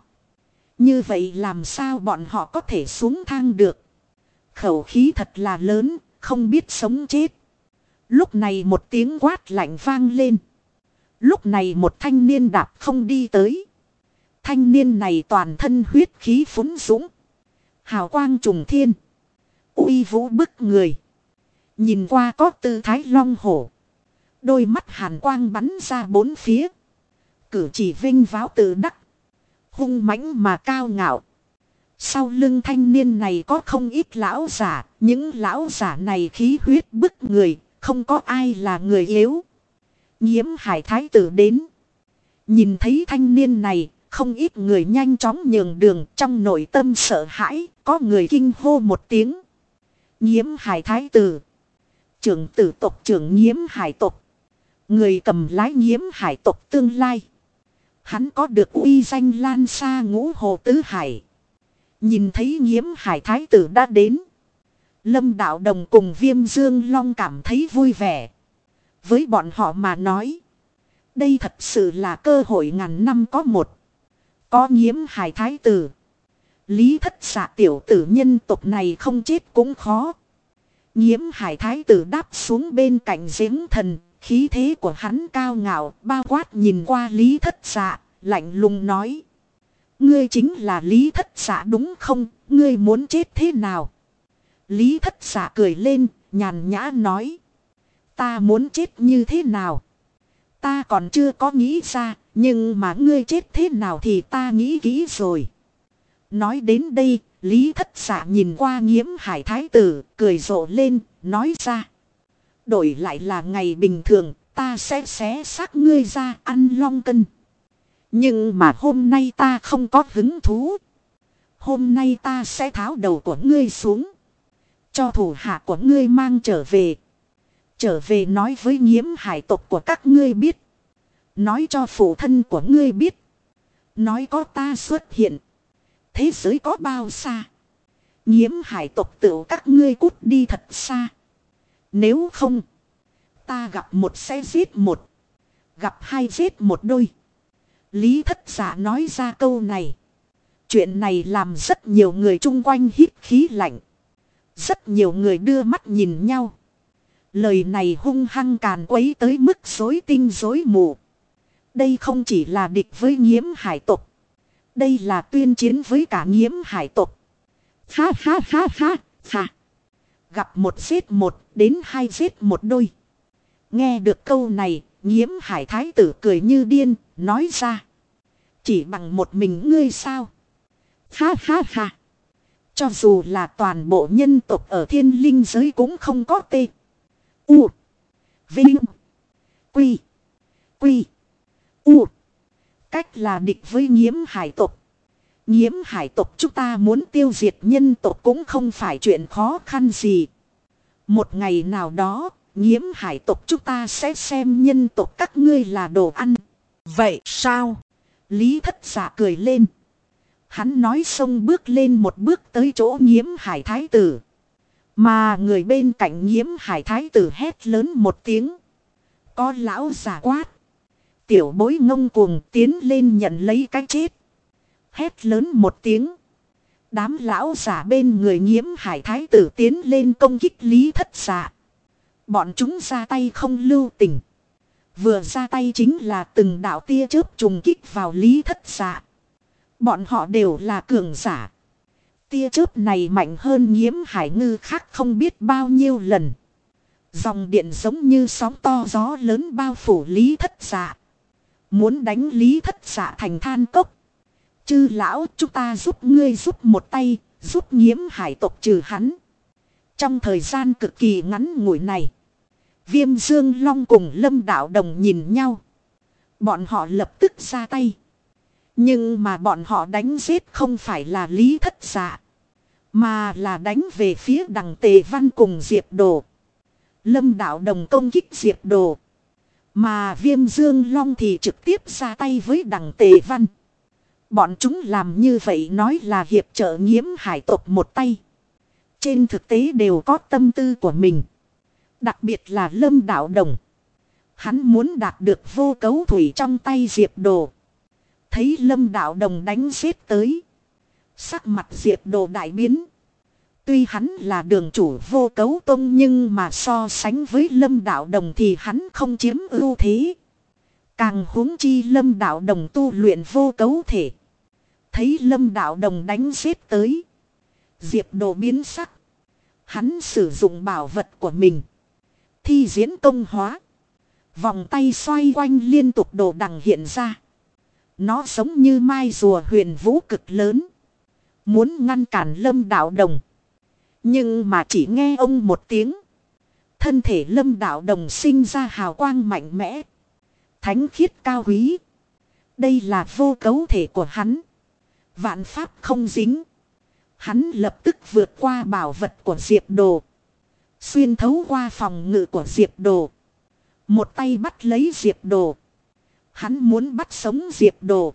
Như vậy làm sao bọn họ có thể xuống thang được. Khẩu khí thật là lớn, không biết sống chết. Lúc này một tiếng quát lạnh vang lên. Lúc này một thanh niên đạp không đi tới. Thanh niên này toàn thân huyết khí phúng dũng. Hào quang trùng thiên. Uy vũ bức người. Nhìn qua có tư thái long hổ. Đôi mắt hàn quang bắn ra bốn phía. Cử chỉ vinh váo tự đắc. Hung mãnh mà cao ngạo. Sau lưng thanh niên này có không ít lão giả. Những lão giả này khí huyết bức người. Không có ai là người yếu. Nhiễm Hải Thái tử đến. Nhìn thấy thanh niên này. Không ít người nhanh chóng nhường đường. Trong nội tâm sợ hãi. Có người kinh hô một tiếng. Nhiễm Hải Thái tử. Trưởng tử tộc trưởng Nhiễm Hải tộc. Người cầm lái Nhiễm Hải tộc tương lai. Hắn có được uy danh lan xa ngũ hồ tứ hải. Nhìn thấy Nhiễm Hải Thái tử đã đến. Lâm Đạo Đồng cùng Viêm Dương Long cảm thấy vui vẻ. Với bọn họ mà nói. Đây thật sự là cơ hội ngàn năm có một. Có Nhiễm Hải Thái tử. Lý Thất Dạ tiểu tử nhân tộc này không chết cũng khó. Nhiễm Hải Thái tử đáp xuống bên cạnh giếng thần. Khí thế của hắn cao ngạo, bao quát nhìn qua Lý Thất Dạ, lạnh lùng nói. Ngươi chính là Lý Thất Dạ đúng không, ngươi muốn chết thế nào? Lý Thất Dạ cười lên, nhàn nhã nói. Ta muốn chết như thế nào? Ta còn chưa có nghĩ ra, nhưng mà ngươi chết thế nào thì ta nghĩ kỹ rồi. Nói đến đây, Lý Thất Dạ nhìn qua Nhiễm Hải Thái tử, cười rộ lên, nói ra. Đổi lại là ngày bình thường, ta sẽ xé xác ngươi ra ăn long cân. Nhưng mà hôm nay ta không có hứng thú. Hôm nay ta sẽ tháo đầu của ngươi xuống. Cho thủ hạ của ngươi mang trở về. Trở về nói với Nhiễm Hải tộc của các ngươi biết. Nói cho phụ thân của ngươi biết. Nói có ta xuất hiện. Thế giới có bao xa? Nhiễm Hải tộc tự các ngươi cút đi thật xa. Nếu không, ta gặp một sẽ giết một. Gặp hai giết một đôi. Lý Thất Dạ nói ra câu này. Chuyện này làm rất nhiều người chung quanh hít khí lạnh. Rất nhiều người đưa mắt nhìn nhau. Lời này hung hăng càn quấy tới mức rối tinh rối mù. Đây không chỉ là địch với Nhiễm Hải tộc. Đây là tuyên chiến với cả Nhiễm Hải tộc. Ha ha ha ha ha. Gặp một giết một, đến hai giết một đôi. Nghe được câu này, Nhiễm Hải Thái tử cười như điên, nói ra. Chỉ bằng một mình ngươi sao? Ha ha ha. Cho dù là toàn bộ nhân tộc ở thiên linh giới cũng không có tê. U. Vinh. Quy. Quy. U. Cách là địch với Nhiễm Hải tộc. Nhiễm Hải tộc chúng ta muốn tiêu diệt nhân tộc cũng không phải chuyện khó khăn gì. Một ngày nào đó, Nhiễm hải tộc chúng ta sẽ xem nhân tộc các ngươi là đồ ăn. Vậy sao? Lý Thất Dạ cười lên. Hắn nói xong bước lên một bước tới chỗ Nhiễm hải thái tử. Mà người bên cạnh Nhiễm hải thái tử hét lớn một tiếng. Có lão giả quát. Tiểu bối ngông cuồng tiến lên nhận lấy cái chết. Hét lớn một tiếng. Đám lão giả bên người Nhiễm hải thái tử tiến lên công kích Lý Thất Dạ. Bọn chúng ra tay không lưu tình. Vừa ra tay chính là từng đạo tia chớp trùng kích vào Lý Thất Dạ. Bọn họ đều là cường giả. Tia chớp này mạnh hơn Nhiễm hải ngư khác không biết bao nhiêu lần. Dòng điện giống như sóng to gió lớn bao phủ Lý Thất Dạ. Muốn đánh Lý Thất Dạ thành than cốc. Chư lão, chúng ta giúp ngươi giúp một tay, giúp Nhiễm hải tộc trừ hắn. Trong thời gian cực kỳ ngắn ngủi này, Viêm Dương Long cùng Lâm Đạo Đồng nhìn nhau. Bọn họ lập tức ra tay. Nhưng mà bọn họ đánh giết không phải là Lý Thất Dạ, mà là đánh về phía Đằng Tề Văn cùng Diệp Đồ. Lâm Đạo Đồng công kích Diệp Đồ, mà Viêm Dương Long thì trực tiếp ra tay với Đằng Tề Văn. Bọn chúng làm như vậy nói là hiệp trợ Nhiễm hải tộc một tay. Trên thực tế đều có tâm tư của mình. Đặc biệt là Lâm Đạo Đồng. Hắn muốn đạt được vô cấu thủy trong tay Diệp Đồ. Thấy Lâm Đạo Đồng đánh giết tới. Sắc mặt Diệp Đồ đại biến. Tuy hắn là đường chủ vô cấu tông nhưng mà so sánh với Lâm Đạo Đồng thì hắn không chiếm ưu thế. Càng huống chi Lâm Đạo Đồng tu luyện vô cấu thể. Thấy Lâm Đạo Đồng đánh giết tới. Diệp Đồ biến sắc. Hắn sử dụng bảo vật của mình. Thi diễn công hóa. Vòng tay xoay quanh liên tục đồ đằng hiện ra. Nó giống như mai rùa huyền vũ cực lớn. Muốn ngăn cản Lâm Đạo Đồng. Nhưng mà chỉ nghe ông một tiếng. Thân thể Lâm Đạo Đồng sinh ra hào quang mạnh mẽ. Thánh khiết cao quý. Đây là vô cấu thể của hắn. Vạn pháp không dính. Hắn lập tức vượt qua bảo vật của Diệp Đồ. Xuyên thấu qua phòng ngự của Diệp Đồ. Một tay bắt lấy Diệp Đồ. Hắn muốn bắt sống Diệp Đồ.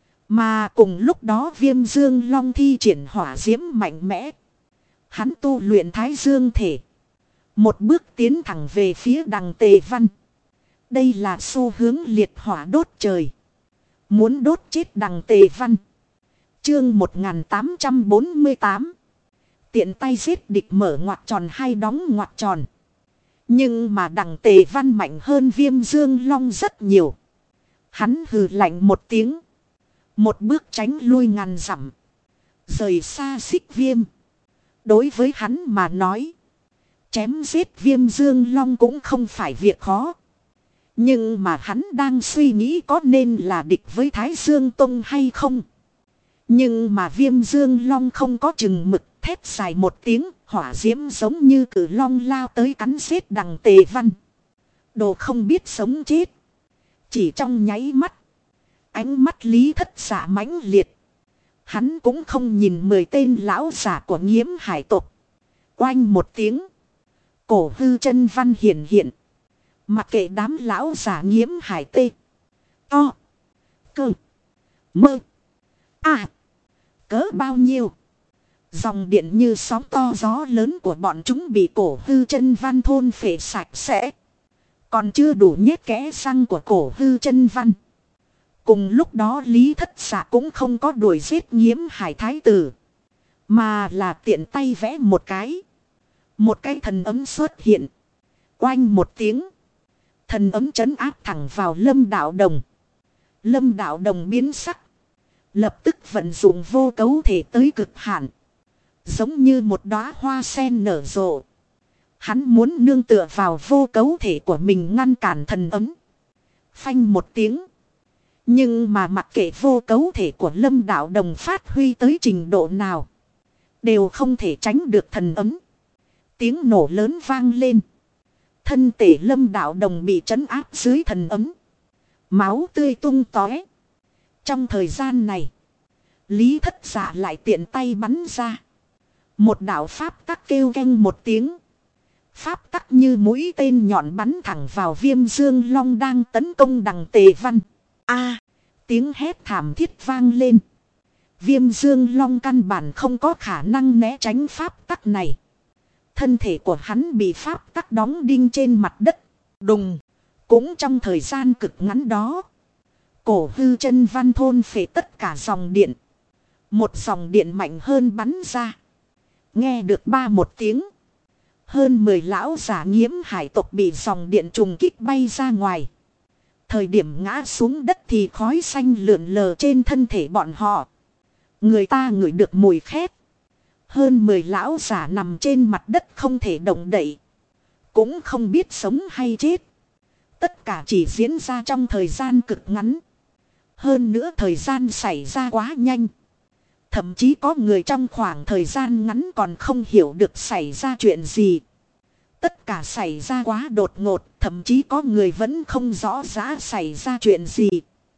Mà cùng lúc đó Viêm Dương Long thi triển hỏa diễm mạnh mẽ. Hắn tu luyện Thái Dương thể. Một bước tiến thẳng về phía Đằng Tề Văn. Đây là xu hướng liệt hỏa đốt trời. Muốn đốt chết Đằng Tề Văn. Chương 1848. Tiện tay giết địch mở ngoặc tròn hay đóng ngoặc tròn. Nhưng mà Đằng Tề Văn mạnh hơn Viêm Dương Long rất nhiều. Hắn hừ lạnh một tiếng. Một bước tránh lui ngàn dặm. Rời xa Xích Viêm. Đối với hắn mà nói. Chém giết Viêm Dương Long cũng không phải việc khó. Nhưng mà hắn đang suy nghĩ có nên là địch với Thái Dương Tông hay không. Nhưng mà Viêm Dương Long không có chừng mực, thét dài một tiếng, hỏa diễm giống như cử long lao tới cắn giết Đằng Tề Văn. Đồ không biết sống chết. Chỉ trong nháy mắt, ánh mắt Lý Thất Dạ mãnh liệt. Hắn cũng không nhìn 10 tên lão giả của Nhiễm hải tộc. Oanh một tiếng, cổ hư chân văn hiện hiện. Mặc kệ đám lão giả Nhiễm hải tê, to, cơ, mơ, cỡ bao nhiêu. Dòng điện như sóng to gió lớn của bọn chúng bị cổ hư chân văn thôn phệ sạch sẽ. Còn chưa đủ nhét kẽ răng của cổ hư chân văn. Cùng lúc đó Lý Thất Dạ cũng không có đuổi giết Nhiễm hải thái tử. Mà là tiện tay vẽ một cái. Một cái thần ấm xuất hiện. Oanh một tiếng. Thần ấm trấn áp thẳng vào Lâm Đạo Đồng. Lâm Đạo Đồng biến sắc. Lập tức vận dụng vô cấu thể tới cực hạn. Giống như một đóa hoa sen nở rộ. Hắn muốn nương tựa vào vô cấu thể của mình ngăn cản thần ấm. Phanh một tiếng. Nhưng mà mặc kệ vô cấu thể của Lâm Đạo Đồng phát huy tới trình độ nào. Đều không thể tránh được thần ấm. Tiếng nổ lớn vang lên. Thân thể Lâm Đạo Đồng bị trấn áp dưới thần ấm. Máu tươi tung tóe. Trong thời gian này, Lý Thất Dạ lại tiện tay bắn ra. Một đạo pháp tắc kêu canh một tiếng. Pháp tắc như mũi tên nhọn bắn thẳng vào Viêm Dương Long đang tấn công đằng Tề Văn. A, tiếng hét thảm thiết vang lên. Viêm Dương Long căn bản không có khả năng né tránh pháp tắc này. Thân thể của hắn bị pháp tắc đóng đinh trên mặt đất. Đùng, cũng trong thời gian cực ngắn đó. Cổ hư chân văn thôn phệ tất cả dòng điện. Một dòng điện mạnh hơn bắn ra. Nghe được một tiếng. Hơn 10 lão giả Nghiễm Hải tộc bị dòng điện trùng kích bay ra ngoài. Thời điểm ngã xuống đất thì khói xanh lượn lờ trên thân thể bọn họ. Người ta ngửi được mùi khét. Hơn 10 lão giả nằm trên mặt đất không thể động đậy. Cũng không biết sống hay chết. Tất cả chỉ diễn ra trong thời gian cực ngắn. Hơn nữa thời gian xảy ra quá nhanh. Thậm chí có người trong khoảng thời gian ngắn còn không hiểu được xảy ra chuyện gì. Tất cả xảy ra quá đột ngột, thậm chí có người vẫn không rõ rã xảy ra chuyện gì.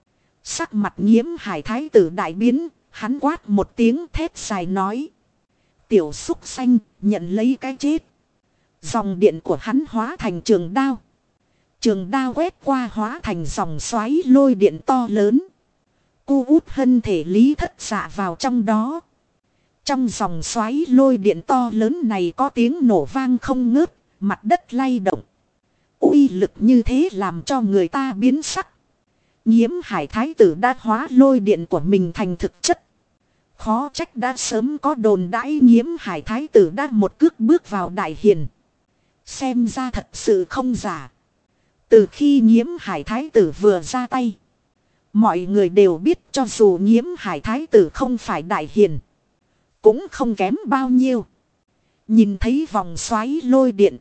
Sắc mặt Nghiễm Hải thái tử đại biến, hắn quát một tiếng thét dài nói. Tiểu súc xanh, nhận lấy cái chết. Dòng điện của hắn hóa thành trường đao. Trường đao quét qua hóa thành dòng xoáy lôi điện to lớn. Cu út thân thể Lý Thất Dạ vào trong đó. Trong dòng xoáy lôi điện to lớn này có tiếng nổ vang không ngớt, mặt đất lay động. Uy lực như thế làm cho người ta biến sắc. Nghiễm Hải thái tử đã hóa lôi điện của mình thành thực chất. Khó trách đã sớm có đồn đãi Nghiễm Hải thái tử đã một cước bước vào đại hiền. Xem ra thật sự không giả. Từ khi Nghiễm Hải thái tử vừa ra tay, mọi người đều biết cho dù Nghiễm Hải thái tử không phải đại hiền, cũng không kém bao nhiêu. Nhìn thấy vòng xoáy lôi điện,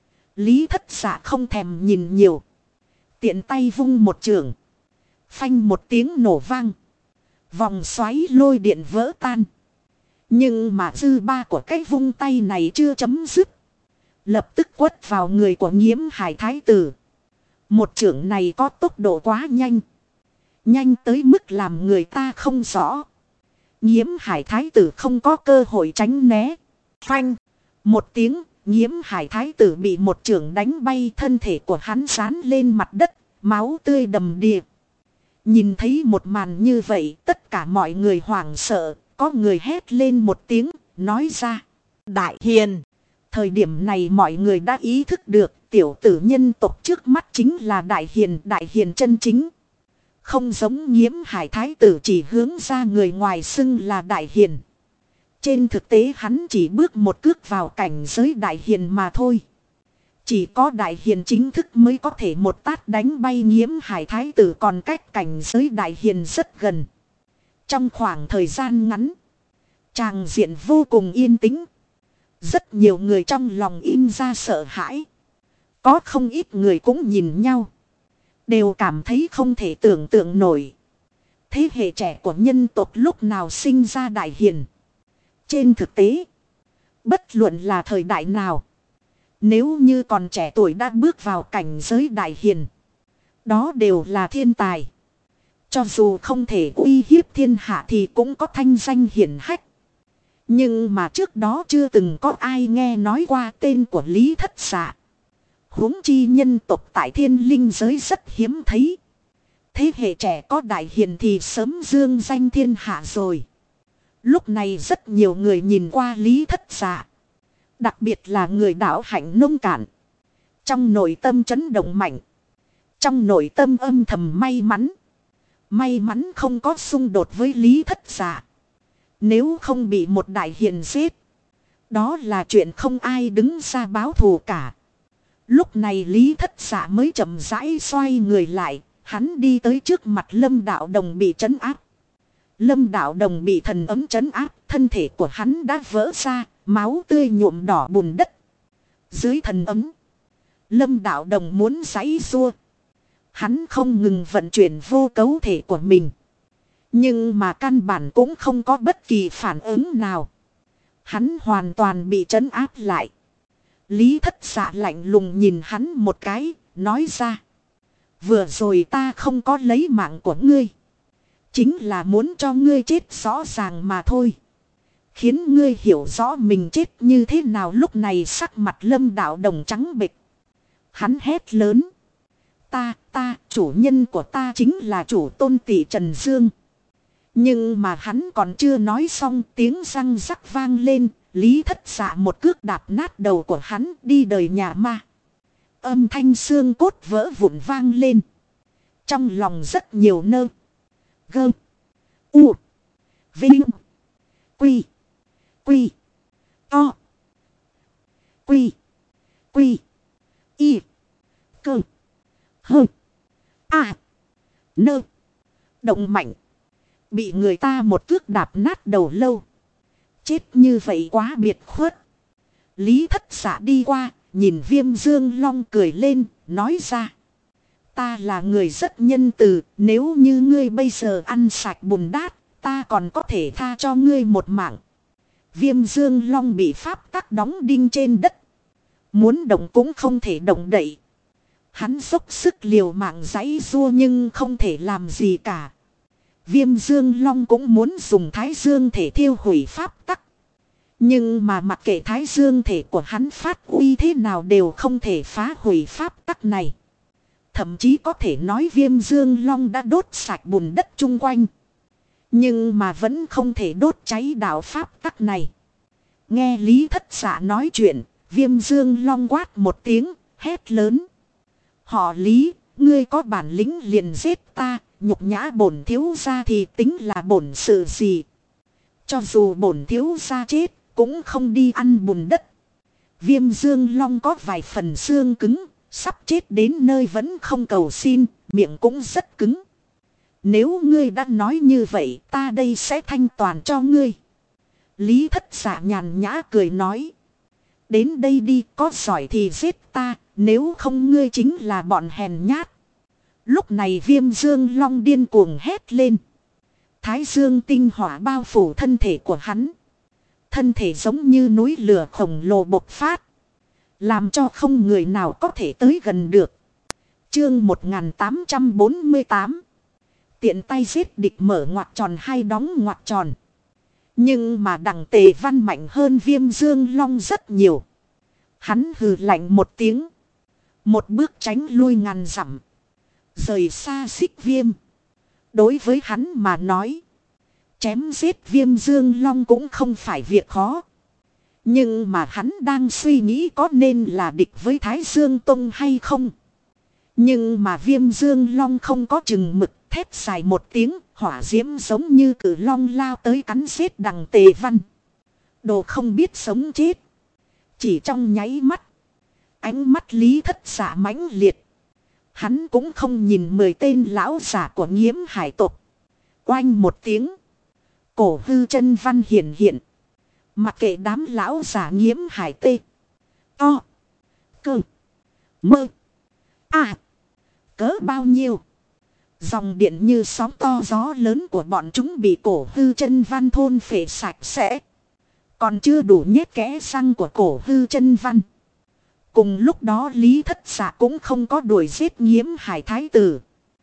Lý Thất Dạ không thèm nhìn nhiều. Tiện tay vung một chưởng. Phanh một tiếng nổ vang. Vòng xoáy lôi điện vỡ tan. Nhưng mà dư ba của cái vung tay này chưa chấm dứt. Lập tức quất vào người của Nghiễm Hải thái tử. Một chưởng này có tốc độ quá nhanh. Nhanh tới mức làm người ta không rõ. Nghiễm Hải thái tử không có cơ hội tránh né. Phanh. Một tiếng, Nghiễm Hải thái tử bị một chưởng đánh bay, thân thể của hắn sán lên mặt đất, máu tươi đầm đìa. Nhìn thấy một màn như vậy, tất cả mọi người hoảng sợ, có người hét lên một tiếng, nói ra. Đại hiền. Thời điểm này mọi người đã ý thức được, tiểu tử nhân tộc trước mắt chính là đại hiền chân chính. Không giống Nghiễm Hải thái tử chỉ hướng ra người ngoài xưng là đại hiền. Trên thực tế hắn chỉ bước một cước vào cảnh giới đại hiền mà thôi. Chỉ có đại hiền chính thức mới có thể một tát đánh bay Nghiễm Hải thái tử, còn cách cảnh giới đại hiền rất gần. Trong khoảng thời gian ngắn, tràng diện vô cùng yên tĩnh. Rất nhiều người trong lòng in ra sợ hãi. Có không ít người cũng nhìn nhau, đều cảm thấy không thể tưởng tượng nổi. Thế hệ trẻ của nhân tộc lúc nào sinh ra đại hiền. Trên thực tế, bất luận là thời đại nào, nếu như còn trẻ tuổi đã bước vào cảnh giới đại hiền, đó đều là thiên tài. Cho dù không thể uy hiếp thiên hạ thì cũng có thanh danh hiển hách. Nhưng mà trước đó chưa từng có ai nghe nói qua tên của Lý Thất Dạ. Huống chi nhân tộc tại thiên linh giới rất hiếm thấy. Thế hệ trẻ có đại hiền thì sớm dương danh thiên hạ rồi. Lúc này rất nhiều người nhìn qua Lý Thất Dạ. Đặc biệt là người đạo hạnh nông cạn. Trong nội tâm chấn động mạnh. Trong nội tâm âm thầm may mắn. May mắn không có xung đột với Lý Thất Dạ. Nếu không bị một đại hiền giết, đó là chuyện không ai đứng ra báo thù cả. Lúc này Lý Thất Dạ mới chậm rãi xoay người lại. Hắn đi tới trước mặt Lâm Đạo Đồng bị trấn áp. Lâm Đạo Đồng bị thần ấm trấn áp, thân thể của hắn đã vỡ ra, máu tươi nhuộm đỏ bùn đất. Dưới thần ấm, Lâm Đạo Đồng muốn giãy giụa. Hắn không ngừng vận chuyển vô cấu thể của mình. Nhưng mà căn bản cũng không có bất kỳ phản ứng nào. Hắn hoàn toàn bị trấn áp lại. Lý Thất Dạ lạnh lùng nhìn hắn một cái, nói ra. Vừa rồi ta không có lấy mạng của ngươi. Chính là muốn cho ngươi chết rõ ràng mà thôi. khiến ngươi hiểu rõ mình chết như thế nào. Lúc này sắc mặt Lâm Đạo Đồng trắng bệch. Hắn hét lớn. Ta, chủ nhân của ta chính là chủ Tôn Tỷ Trần Dương. Nhưng mà hắn còn chưa nói xong, tiếng răng rắc vang lên. Lý Thất Dạ một cước đạp nát đầu của hắn, đi đời nhà ma. Âm thanh xương cốt vỡ vụn vang lên. Trong lòng rất nhiều nơ. Gơ. U. Vinh. Quy. Quy. To. Quy. Quy. Y. Cơ. Hơ. À. Nơ. Động mạnh. Bị người ta một cước đạp nát đầu lâu. Chết như vậy quá biệt khuất. Lý Thất Dạ đi qua, nhìn Viêm Dương Long cười lên, nói ra. Ta là người rất nhân từ, nếu như ngươi bây giờ ăn sạch bùn đát, ta còn có thể tha cho ngươi một mạng. Viêm Dương Long bị pháp tắc đóng đinh trên đất. Muốn động cũng không thể động đậy. Hắn dốc sức liều mạng giãy giụa nhưng không thể làm gì cả. Viêm Dương Long cũng muốn dùng Thái Dương thể thiêu hủy pháp tắc. Nhưng mà mặc kệ Thái Dương thể của hắn phát uy thế nào đều không thể phá hủy pháp tắc này. Thậm chí có thể nói Viêm Dương Long đã đốt sạch bùn đất chung quanh. Nhưng mà vẫn không thể đốt cháy đạo pháp tắc này. Nghe Lý Thất Dạ nói chuyện, Viêm Dương Long quát một tiếng, hét lớn. Họ Lý, ngươi có bản lĩnh liền giết ta, nhục nhã bổn thiếu gia thì tính là bổn sự gì. Cho dù bổn thiếu gia chết, cũng không đi ăn bùn đất. Viêm Dương Long có vài phần xương cứng, sắp chết đến nơi vẫn không cầu xin, miệng cũng rất cứng. Nếu ngươi đã nói như vậy, ta đây sẽ thanh toàn cho ngươi. Lý Thất Dạ nhàn nhã cười nói. Đến đây đi, có giỏi thì giết ta, nếu không ngươi chính là bọn hèn nhát. Lúc này Viêm Dương Long điên cuồng hét lên. Thái Dương tinh hỏa bao phủ thân thể của hắn. Thân thể giống như núi lửa khổng lồ bộc phát. Làm cho không người nào có thể tới gần được. Chương 1848. Tiện tay giết địch mở ngoặc tròn hay đóng ngoặc tròn. Nhưng mà đằng Tề Văn mạnh hơn Viêm Dương Long rất nhiều. Hắn hừ lạnh một tiếng. Một bước tránh lui ngàn dặm. Rời xa Xích Viêm. Đối với hắn mà nói. Chém giết Viêm Dương Long cũng không phải việc khó. Nhưng mà hắn đang suy nghĩ có nên là địch với Thái Dương Tông hay không. Nhưng mà Viêm Dương Long không có chừng mực, thét dài một tiếng, hỏa diễm giống như cử long lao tới cắn giết đằng Tề Văn. Đồ không biết sống chết. Chỉ trong nháy mắt, ánh mắt Lý Thất Dạ mãnh liệt. Hắn cũng không nhìn 10 tên lão giả của Nghiễm Hải tộc. Oanh một tiếng, cổ hư chân văn hiện hiện. Mặc kệ đám lão giả Nghiễm Hải tê, to, cơ, mơ, à, cỡ bao nhiêu. Dòng điện như sóng to gió lớn của bọn chúng bị cổ hư chân văn thôn phệ sạch sẽ. Còn chưa đủ nhét kẽ răng của cổ hư chân văn. Cùng lúc đó Lý Thất Dạ cũng không có đuổi giết Nghiễm Hải thái tử.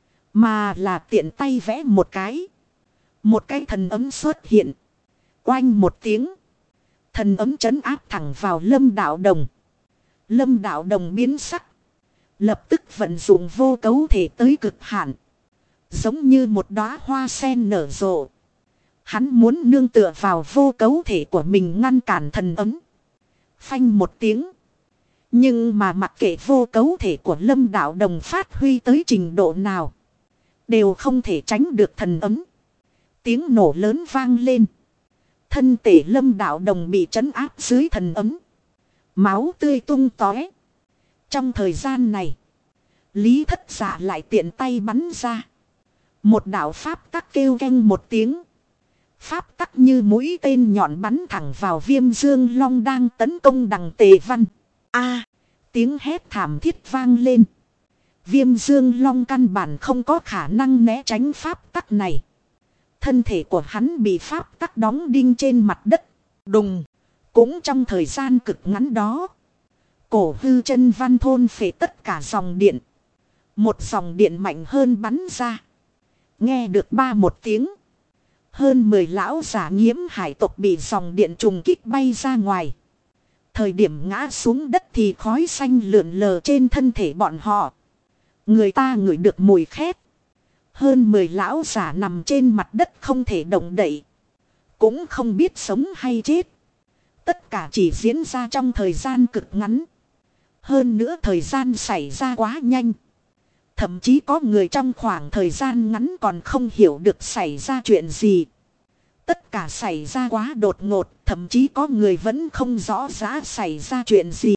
Mà là tiện tay vẽ một cái. Một cái thần ấm xuất hiện. Oanh một tiếng. Thần ấm trấn áp thẳng vào Lâm Đạo Đồng. Lâm Đạo Đồng biến sắc. Lập tức vận dụng vô cấu thể tới cực hạn. Giống như một đóa hoa sen nở rộ. Hắn muốn nương tựa vào vô cấu thể của mình ngăn cản thần ấm. Phanh một tiếng. Nhưng mà mặc kệ vô cấu thể của Lâm Đạo Đồng phát huy tới trình độ nào. Đều không thể tránh được thần ấm. Tiếng nổ lớn vang lên. Thân thể Lâm Đạo Đồng bị trấn áp dưới thần ấm. Máu tươi tung tóe. Trong thời gian này, Lý Thất Dạ lại tiện tay bắn ra. Một đạo pháp tắc kêu canh một tiếng. Pháp tắc như mũi tên nhọn bắn thẳng vào Viêm Dương Long đang tấn công đằng Tề Văn. A, tiếng hét thảm thiết vang lên. Viêm Dương Long căn bản không có khả năng né tránh pháp tắc này. Thân thể của hắn bị pháp tắc đóng đinh trên mặt đất. Đùng. Cũng trong thời gian cực ngắn đó, cổ hư chân văn thôn phệ tất cả dòng điện. Một dòng điện mạnh hơn bắn ra. Nghe được ba một tiếng. Hơn 10 lão giả Nghiễm hải tộc bị dòng điện trùng kích bay ra ngoài. Thời điểm ngã xuống đất thì khói xanh lượn lờ trên thân thể bọn họ. Người ta ngửi được mùi khét. Hơn 10 lão giả nằm trên mặt đất không thể động đậy. Cũng không biết sống hay chết. Tất cả chỉ diễn ra trong thời gian cực ngắn. Hơn nữa thời gian xảy ra quá nhanh. Thậm chí có người trong khoảng thời gian ngắn còn không hiểu được xảy ra chuyện gì. Tất cả xảy ra quá đột ngột, thậm chí có người vẫn không rõ rã xảy ra chuyện gì.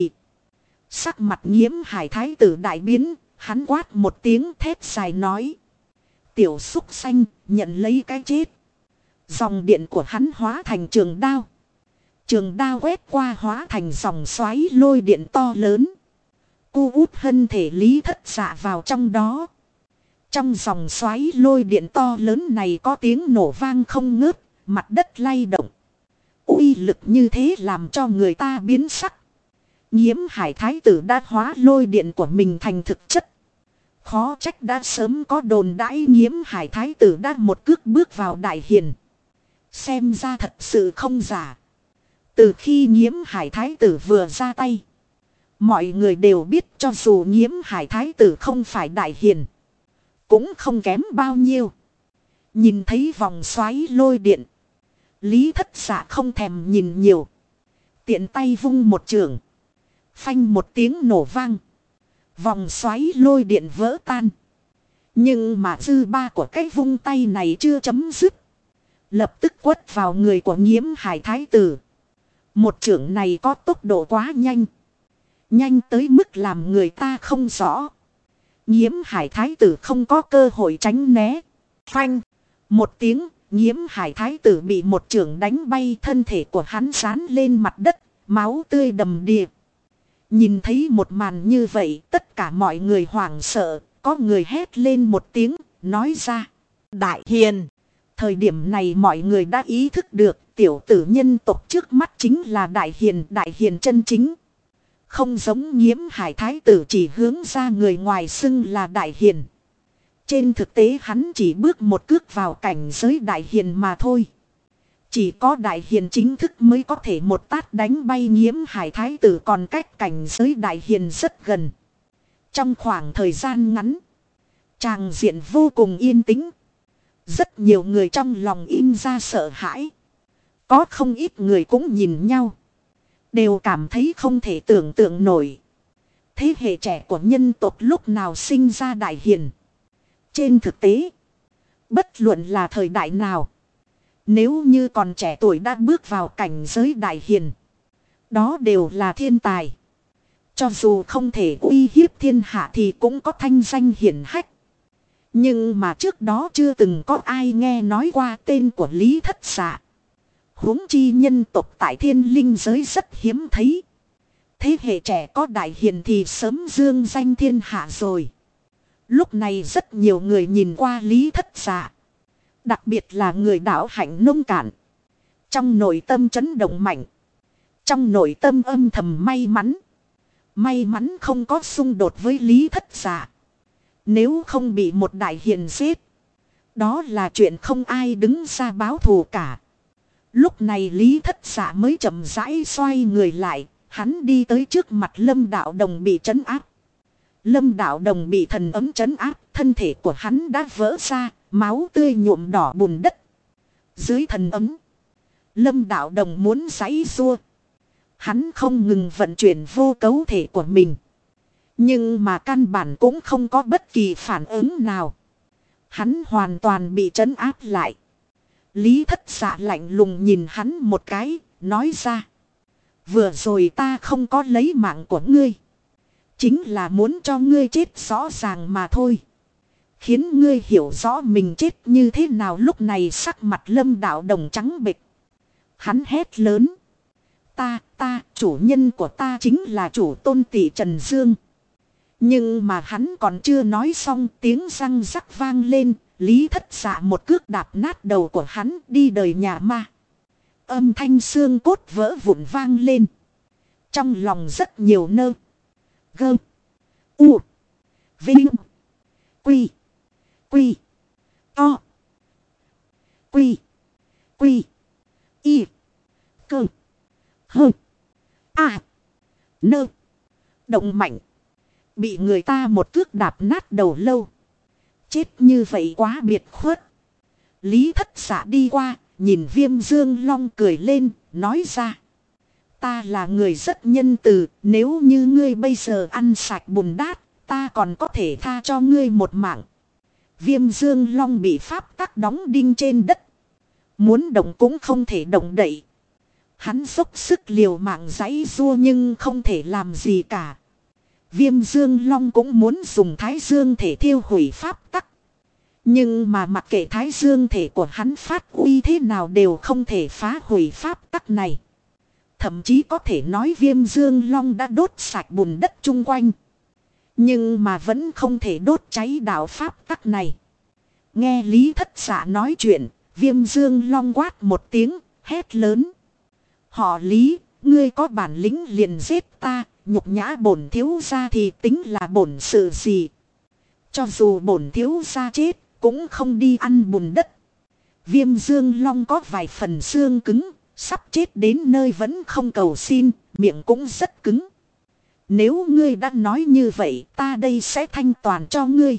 Sắc mặt Nghiễm hải thái tử đại biến, hắn quát một tiếng thét dài nói. Tiểu súc xanh, nhận lấy cái chết. Dòng điện của hắn hóa thành trường đao. Trường đao quét qua hóa thành dòng xoáy lôi điện to lớn. Cu út thân thể Lý Thất Dạ vào trong đó. Trong dòng xoáy lôi điện to lớn này có tiếng nổ vang không ngớt, mặt đất lay động. Uy lực như thế làm cho người ta biến sắc. Nghiễm hải thái tử đã hóa lôi điện của mình thành thực chất. Khó trách đã sớm có đồn đãi Nghiễm hải thái tử đã một cước bước vào đại hiền. Xem ra thật sự không giả. Từ khi Nghiễm hải thái tử vừa ra tay, mọi người đều biết cho dù Nghiễm hải thái tử không phải đại hiền, cũng không kém bao nhiêu. Nhìn thấy vòng xoáy lôi điện, Lý Thất Dạ không thèm nhìn nhiều. Tiện tay vung một chưởng. Phanh một tiếng nổ vang. Vòng xoáy lôi điện vỡ tan. Nhưng mà dư ba của cái vung tay này chưa chấm dứt. Lập tức quất vào người của Nghiễm hải thái tử. Một chưởng này có tốc độ quá nhanh. Nhanh tới mức làm người ta không rõ. Nghiễm hải thái tử không có cơ hội tránh né. Phanh. Một tiếng, Nghiễm hải thái tử bị một chưởng đánh bay, thân thể của hắn dán lên mặt đất, máu tươi đầm đìa. Nhìn thấy một màn như vậy, tất cả mọi người hoảng sợ, có người hét lên một tiếng, nói ra. Đại hiền. Thời điểm này mọi người đã ý thức được, tiểu tử nhân tộc trước mắt chính là đại hiền chân chính. Không giống Nghiễm hải thái tử chỉ hướng ra người ngoài xưng là đại hiền. Trên thực tế hắn chỉ bước một cước vào cảnh giới đại hiền mà thôi. Chỉ có đại hiền chính thức mới có thể một tát đánh bay Nghiễm hải thái tử, còn cách cảnh giới đại hiền rất gần. Trong khoảng thời gian ngắn, tràng diện vô cùng yên tĩnh. Rất nhiều người trong lòng in ra sợ hãi. Có không ít người cũng nhìn nhau, đều cảm thấy không thể tưởng tượng nổi. Thế hệ trẻ của nhân tộc lúc nào sinh ra đại hiền. Trên thực tế, bất luận là thời đại nào, nếu như còn trẻ tuổi đã bước vào cảnh giới đại hiền, đó đều là thiên tài. Cho dù không thể uy hiếp thiên hạ thì cũng có thanh danh hiển hách. Nhưng mà trước đó chưa từng có ai nghe nói qua tên của Lý Thất Dạ. Huống chi nhân tộc tại thiên linh giới rất hiếm thấy. Thế hệ trẻ có đại hiền thì sớm dương danh thiên hạ rồi. Lúc này rất nhiều người nhìn qua Lý Thất Dạ. Đặc biệt là người đạo hạnh nông cạn. Trong nội tâm chấn động mạnh. Trong nội tâm âm thầm may mắn. May mắn không có xung đột với Lý Thất Dạ. Nếu không bị một đại hiền giết, đó là chuyện không ai đứng ra báo thù cả. Lúc này Lý Thất Dạ mới chậm rãi xoay người lại. Hắn đi tới trước mặt Lâm Đạo Đồng bị trấn áp. Lâm Đạo Đồng bị thần ấm trấn áp, thân thể của hắn đã vỡ ra, máu tươi nhuộm đỏ bùn đất. Dưới thần ấm, Lâm Đạo Đồng muốn giãy giụa. Hắn không ngừng vận chuyển vô cấu thể của mình. Nhưng mà căn bản cũng không có bất kỳ phản ứng nào. Hắn hoàn toàn bị trấn áp lại. Lý Thất Dạ lạnh lùng nhìn hắn một cái, nói ra. Vừa rồi ta không có lấy mạng của ngươi. Chính là muốn cho ngươi chết rõ ràng mà thôi. Khiến ngươi hiểu rõ mình chết như thế nào. Lúc này sắc mặt Lâm Đạo Đồng trắng bệch. Hắn hét lớn. Chủ nhân của ta chính là chủ Tôn Tỷ Trần Dương. Nhưng mà hắn còn chưa nói xong, tiếng răng rắc vang lên. Lý Thất Dạ một cước đạp nát đầu của hắn, đi đời nhà ma. Âm thanh xương cốt vỡ vụn vang lên. Trong lòng rất nhiều nơ. Gơ. U. Vinh. Quy. To. Quy. động mạnh. Bị người ta một cước đạp nát đầu lâu. Chết như vậy quá biệt khuất. Lý Thất Dạ đi qua, nhìn Viêm Dương Long cười lên, nói ra. Ta là người rất nhân từ, nếu như ngươi bây giờ ăn sạch bùn đát, ta còn có thể tha cho ngươi một mạng. Viêm Dương Long bị pháp tắc đóng đinh trên đất. Muốn động cũng không thể động đậy. Hắn dốc sức liều mạng giãy giụa nhưng không thể làm gì cả. Viêm Dương Long cũng muốn dùng Thái Dương thể thiêu hủy pháp tắc. Nhưng mà mặc kệ Thái Dương thể của hắn phát uy thế nào đều không thể phá hủy pháp tắc này. Thậm chí có thể nói Viêm Dương Long đã đốt sạch bùn đất chung quanh. Nhưng mà vẫn không thể đốt cháy đạo pháp tắc này. Nghe Lý Thất Dạ nói chuyện, Viêm Dương Long quát một tiếng, hét lớn. Họ Lý, ngươi có bản lĩnh liền giết ta, nhục nhã bổn thiếu gia thì tính là bổn sự gì. Cho dù bổn thiếu gia chết, cũng không đi ăn bùn đất. Viêm Dương Long có vài phần xương cứng, sắp chết đến nơi vẫn không cầu xin, miệng cũng rất cứng. Nếu ngươi đã nói như vậy, ta đây sẽ thanh toàn cho ngươi.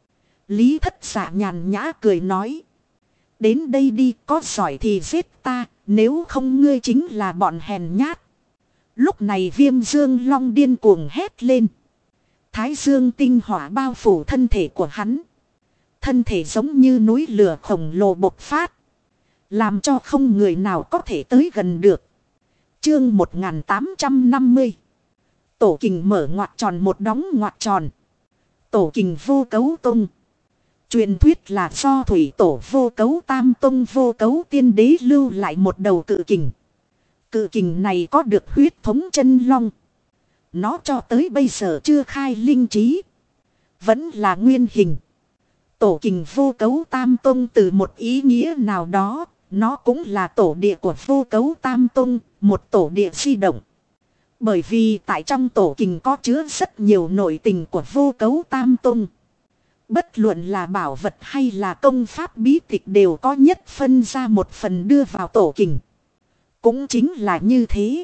Lý Thất Dạ nhàn nhã cười nói. Đến đây đi, có giỏi thì giết ta, nếu không ngươi chính là bọn hèn nhát. Lúc này Viêm Dương Long điên cuồng hét lên. Thái Dương tinh hỏa bao phủ thân thể của hắn. Thân thể giống như núi lửa khổng lồ bộc phát. Làm cho không người nào có thể tới gần được. Chương 1850. Tổ kình mở ngoặc tròn một đóng ngoặc tròn. Tổ kình vô cấu tông. Truyền thuyết là do thủy tổ vô cấu tam tông vô cấu tiên đế lưu lại một đầu cự kình. Cự kình này có được huyết thống chân long. Nó cho tới bây giờ chưa khai linh trí. Vẫn là nguyên hình. Tổ kình vô cấu tam tông từ một ý nghĩa nào đó. Nó cũng là tổ địa của vô cấu tam tông. Một tổ địa di động. Bởi vì tại trong tổ kình có chứa rất nhiều nội tình của vô cấu tam tông. Bất luận là bảo vật hay là công pháp bí tịch đều có nhất phân ra một phần đưa vào tổ kình. Cũng chính là như thế.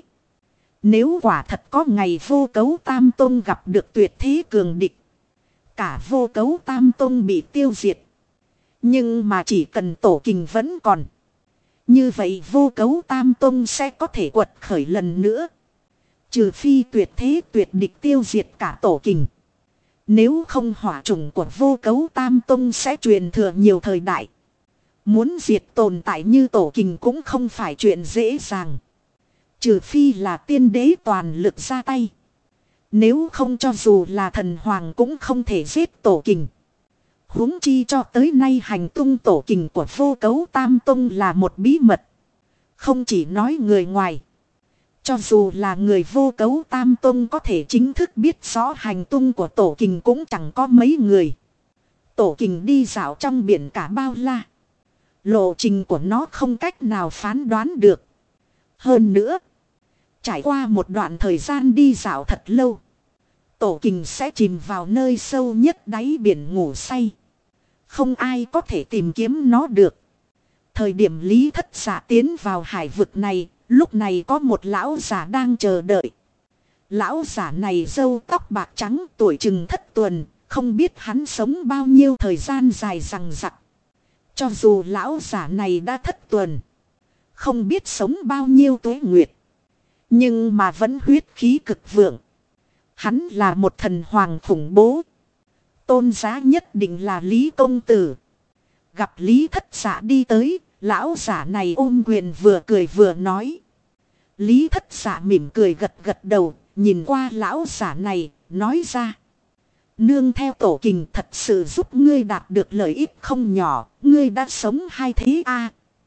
Nếu quả thật có ngày vô cấu tam tông gặp được tuyệt thế cường địch. Cả vô cấu tam tông bị tiêu diệt. Nhưng mà chỉ cần tổ kình vẫn còn. Như vậy vô cấu tam tông sẽ có thể quật khởi lần nữa. Trừ phi tuyệt thế tuyệt địch tiêu diệt cả tổ kình. Nếu không hỏa chủng của vô cấu tam tông sẽ truyền thừa nhiều thời đại. Muốn diệt tồn tại như tổ kình cũng không phải chuyện dễ dàng. Trừ phi là tiên đế toàn lực ra tay. Nếu không cho dù là thần hoàng cũng không thể giết tổ kình. Huống chi cho tới nay hành tung tổ kình của vô cấu tam tông là một bí mật. Không chỉ nói người ngoài. Cho dù là người vô cấu tam tông có thể chính thức biết rõ hành tung của tổ kình cũng chẳng có mấy người. Tổ kình đi dạo trong biển cả bao la. Lộ trình của nó không cách nào phán đoán được. Hơn nữa, trải qua một đoạn thời gian đi dạo thật lâu. Tổ kình sẽ chìm vào nơi sâu nhất đáy biển ngủ say. Không ai có thể tìm kiếm nó được. Thời điểm Lý Thất Dạ tiến vào hải vực này. Lúc này có một lão giả đang chờ đợi. Lão giả này râu tóc bạc trắng tuổi chừng thất tuần. Không biết hắn sống bao nhiêu thời gian dài rằng rặc. Cho dù lão giả này đã thất tuần. Không biết sống bao nhiêu tuế nguyệt. Nhưng mà vẫn huyết khí cực vượng. Hắn là một thần hoàng khủng bố. Tôn giá nhất định là Lý Công Tử. Gặp Lý Thất Dạ đi tới. Lão giả này ôm quyền vừa cười vừa nói. Lý Thất Dạ mỉm cười gật gật đầu, nhìn qua lão giả này, nói ra. Nương theo tổ kình thật sự giúp ngươi đạt được lợi ích không nhỏ, ngươi đã sống hai thế a.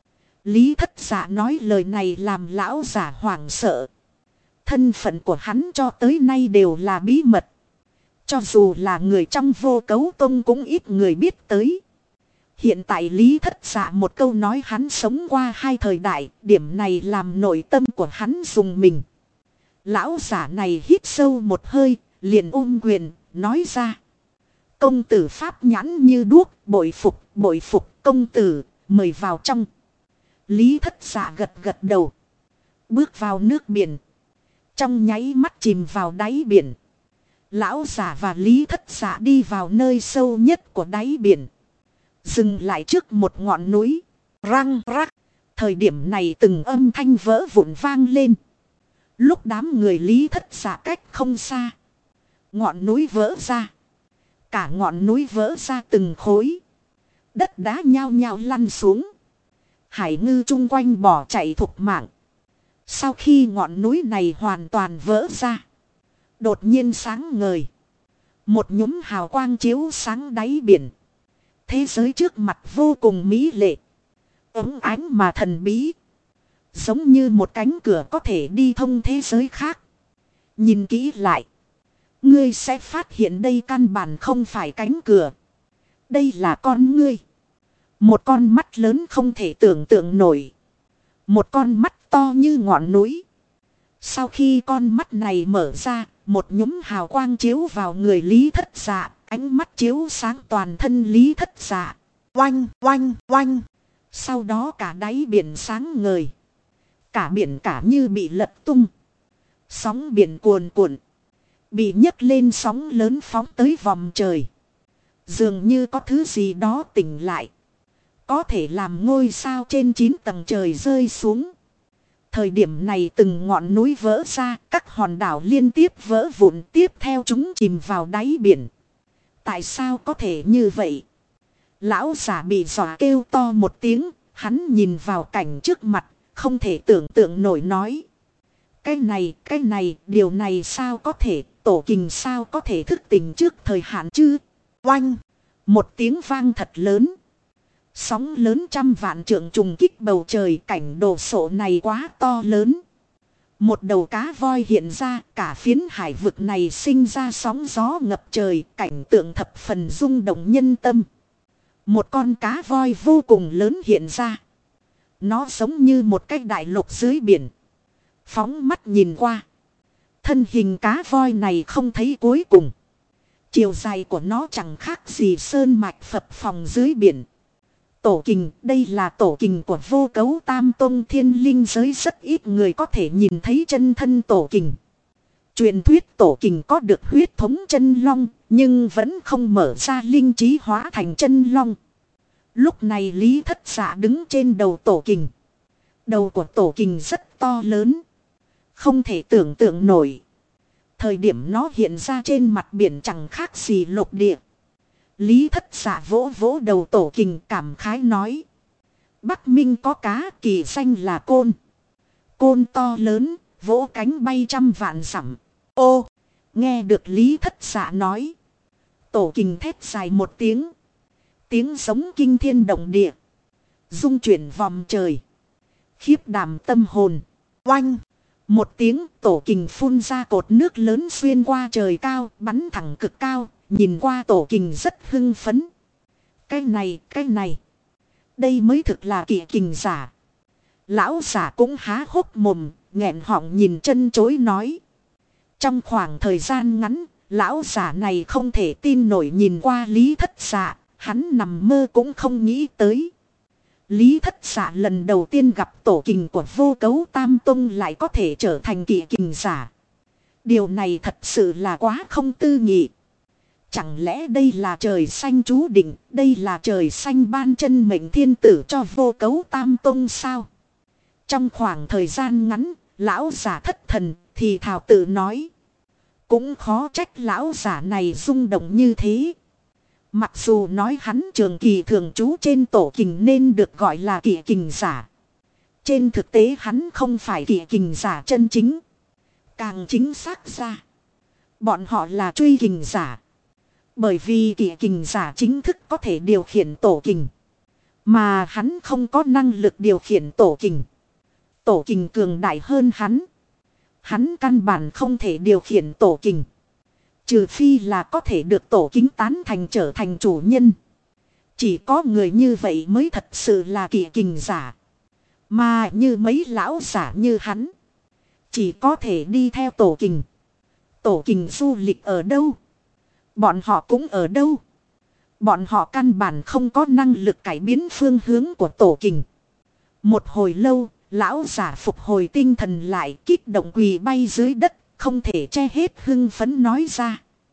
Lý Thất Dạ nói lời này làm lão giả hoảng sợ. Thân phận của hắn cho tới nay đều là bí mật. Cho dù là người trong vô cấu tông cũng ít người biết tới. Hiện tại Lý Thất Dạ một câu nói hắn sống qua hai thời đại, điểm này làm nội tâm của hắn rùng mình. Lão giả này hít sâu một hơi, liền ôm quyền, nói ra. Công tử pháp nhãn như đuốc, bội phục công tử, mời vào trong. Lý Thất Dạ gật gật đầu. Bước vào nước biển. Trong nháy mắt chìm vào đáy biển. Lão giả và Lý Thất Dạ đi vào nơi sâu nhất của đáy biển. Dừng lại trước một ngọn núi. Răng rắc. Thời điểm này từng âm thanh vỡ vụn vang lên. Lúc đám người Lý Thất Dạ cách không xa. Ngọn núi vỡ ra. Cả ngọn núi vỡ ra từng khối. Đất đá nhao nhao lăn xuống. Hải ngư chung quanh bỏ chạy thục mạng. Sau khi ngọn núi này hoàn toàn vỡ ra. Đột nhiên sáng ngời. Một nhúm hào quang chiếu sáng đáy biển. Thế giới trước mặt vô cùng mỹ lệ. Ấm ánh mà thần bí. Giống như một cánh cửa có thể đi thông thế giới khác. Nhìn kỹ lại. Ngươi sẽ phát hiện đây căn bản không phải cánh cửa. Đây là con ngươi. Một con mắt lớn không thể tưởng tượng nổi. Một con mắt to như ngọn núi. Sau khi con mắt này mở ra, một nhúm hào quang chiếu vào người Lý Thất Dạ, ánh mắt chiếu sáng toàn thân Lý Thất Dạ. Oanh, oanh, oanh. Sau đó cả đáy biển sáng ngời. Cả biển cả như bị lật tung. Sóng biển cuồn cuộn. Bị nhấc lên sóng lớn phóng tới vòng trời. Dường như có thứ gì đó tỉnh lại. Có thể làm ngôi sao trên 9 tầng trời rơi xuống. Thời điểm này từng ngọn núi vỡ ra, các hòn đảo liên tiếp vỡ vụn, tiếp theo chúng chìm vào đáy biển. Tại sao có thể như vậy? Lão giả bị dọa kêu to một tiếng, hắn nhìn vào cảnh trước mặt, không thể tưởng tượng nổi nói. Cái này, điều này sao có thể, tổ kình sao có thể thức tỉnh trước thời hạn chứ? Oanh! Một tiếng vang thật lớn. Sóng lớn trăm vạn trượng trùng kích bầu trời, cảnh đồ sộ này quá to lớn. Một đầu cá voi hiện ra, cả phiến hải vực này sinh ra sóng gió ngập trời, cảnh tượng thập phần rung động nhân tâm. Một con cá voi vô cùng lớn hiện ra. Nó giống như một cái đại lục dưới biển. Phóng mắt nhìn qua. Thân hình cá voi này không thấy cuối cùng. Chiều dài của nó chẳng khác gì sơn mạch phập phồng dưới biển. Tổ kình, đây là tổ kình của Vô Cấu Tam Tông Thiên Linh giới, rất ít người có thể nhìn thấy chân thân tổ kình. Truyền thuyết tổ kình có được huyết thống chân long, nhưng vẫn không mở ra linh trí hóa thành chân long. Lúc này Lý Thất Dạ đứng trên đầu tổ kình. Đầu của tổ kình rất to lớn. Không thể tưởng tượng nổi. Thời điểm nó hiện ra trên mặt biển chẳng khác gì lục địa. Lý Thất Dạ vỗ vỗ đầu tổ kình, cảm khái nói. Bắc Minh có cá, kỳ danh là côn. Côn to lớn, vỗ cánh bay trăm vạn dặm. Ô, nghe được Lý Thất Dạ nói. Tổ kình thét dài một tiếng. Tiếng giống kinh thiên động địa. Dung chuyển vòng trời. Khiếp đảm tâm hồn. Oanh. Một tiếng tổ kình phun ra cột nước lớn xuyên qua trời cao, bắn thẳng cực cao. Nhìn qua tổ kình rất hưng phấn. Cái này. Đây mới thực là kỵ kình giả. Lão giả cũng há hốc mồm, nghẹn họng nhìn chân chối nói. Trong khoảng thời gian ngắn, lão giả này không thể tin nổi nhìn qua Lý Thất Dạ. Hắn nằm mơ cũng không nghĩ tới. Lý Thất Dạ lần đầu tiên gặp tổ kình của Vô Cấu Tam Tông lại có thể trở thành kỵ kình giả. Điều này thật sự là quá không tư nghị. Chẳng lẽ đây là trời xanh chú định, đây là trời xanh ban chân mệnh thiên tử cho Vô Cấu Tam Tông sao? Trong khoảng thời gian ngắn, lão giả thất thần thì thào tự nói. Cũng khó trách lão giả này rung động như thế. Mặc dù nói hắn trường kỳ thường trú trên tổ kình nên được gọi là kỵ kình giả. Trên thực tế hắn không phải kỵ kình giả chân chính. Càng chính xác ra, bọn họ là truy kình giả. Bởi vì kỵ kình giả chính thức có thể điều khiển tổ kình. Mà hắn không có năng lực điều khiển tổ kình. Tổ kình cường đại hơn hắn. Hắn căn bản không thể điều khiển tổ kình. Trừ phi là có thể được tổ kính tán thành trở thành chủ nhân. Chỉ có người như vậy mới thật sự là kỵ kình giả. Mà như mấy lão giả như hắn, chỉ có thể đi theo tổ kình. Tổ kình du lịch ở đâu, bọn họ cũng ở đâu. Bọn họ căn bản không có năng lực cải biến phương hướng của tổ kình. Một hồi lâu, lão giả phục hồi tinh thần lại, kích động quỳ bay dưới đất, không thể che hết hưng phấn nói ra.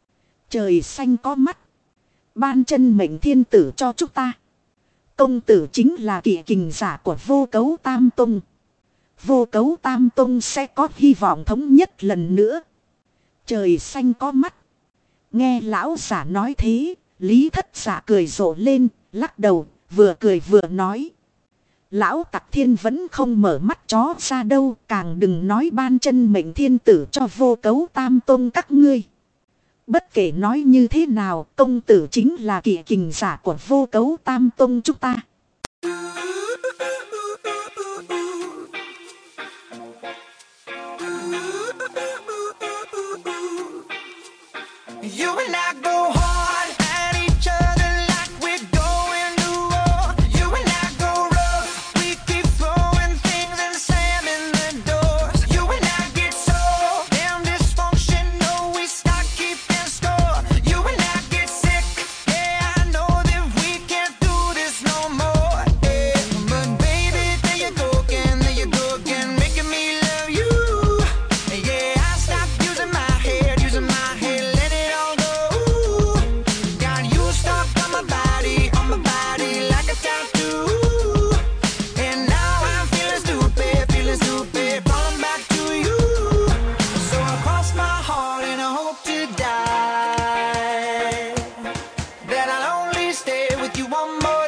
Trời xanh có mắt. Ban chân mệnh thiên tử cho chúng ta. Công tử chính là kỵ kình giả của Vô Cấu Tam Tông. Vô Cấu Tam Tông sẽ có hy vọng thống nhất lần nữa. Trời xanh có mắt. Nghe lão giả nói thế, Lý Thất Giả cười rộ lên, lắc đầu, vừa cười vừa nói. Lão Tặc Thiên vẫn không mở mắt chó ra đâu, càng đừng nói ban chân mệnh thiên tử cho Vô Cấu Tam Tông các ngươi. Bất kể nói như thế nào, công tử chính là kỵ kình giả của Vô Cấu Tam Tông chúng ta. You and I go hard at each other like we're going to war. You and I go rough, we keep throwing things and slamming the doors. You and I get so damn dysfunctional, we start keeping score. You and I get sick, yeah, I know that we can't do this no more. Yeah. But baby, there you go again, making me love you. Yeah, I stopped using my head, let it all go. Got you stuck on my body like a tattoo. And now I'm feeling stupid, falling back to you. So I cross my heart and I hope to die, that I'll only stay with you one more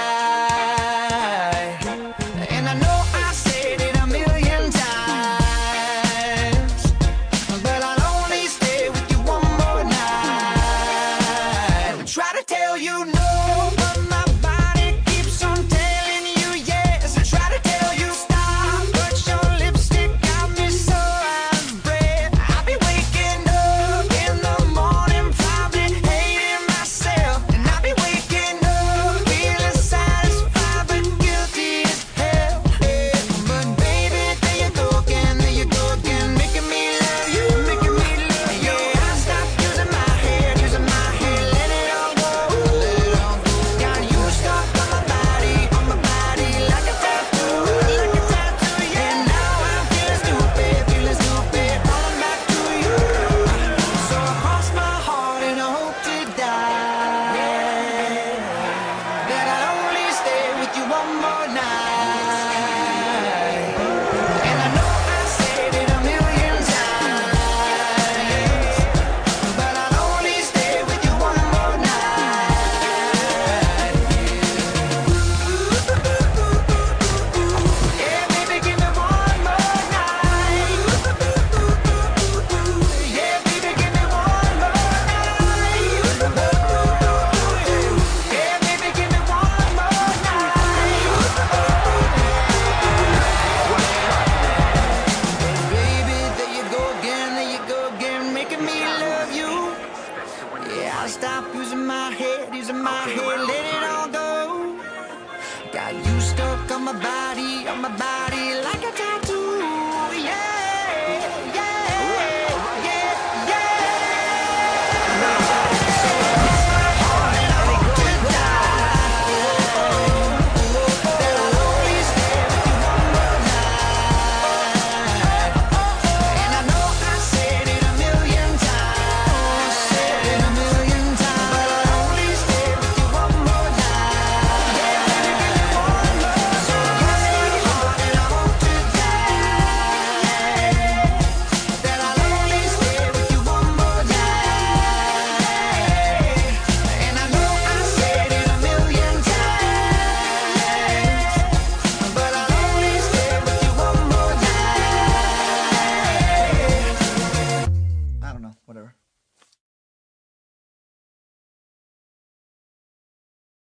night. And I know I said it a million times, but I'll only stay with you one more night. Try to tell you no, but my body keeps on telling you yes. Try to tell you stop, but your lipstick got me so out of breath. I'll be waking up in the morning, probably hating myself. And I'll be waking up feeling satisfied, but guilty as hell. But baby, there you go again, making me love you. Yeah, I stopped using my head, let it all go. Got you stuck on my body like a tattoo. And now I'm feeling stupid, falling back to you. So I cross my heart and I hope to die, that I'll only stay with you one more night. And I know I said it a million times, but I'll only stay with you one more night. Yeah, baby, give me one more night. Yeah, baby, give me one more night. Yeah, baby, give me one more night. Baby, there you go again, making me love you. Yeah, I stopped using my head, let it all go. Got you stuck on my body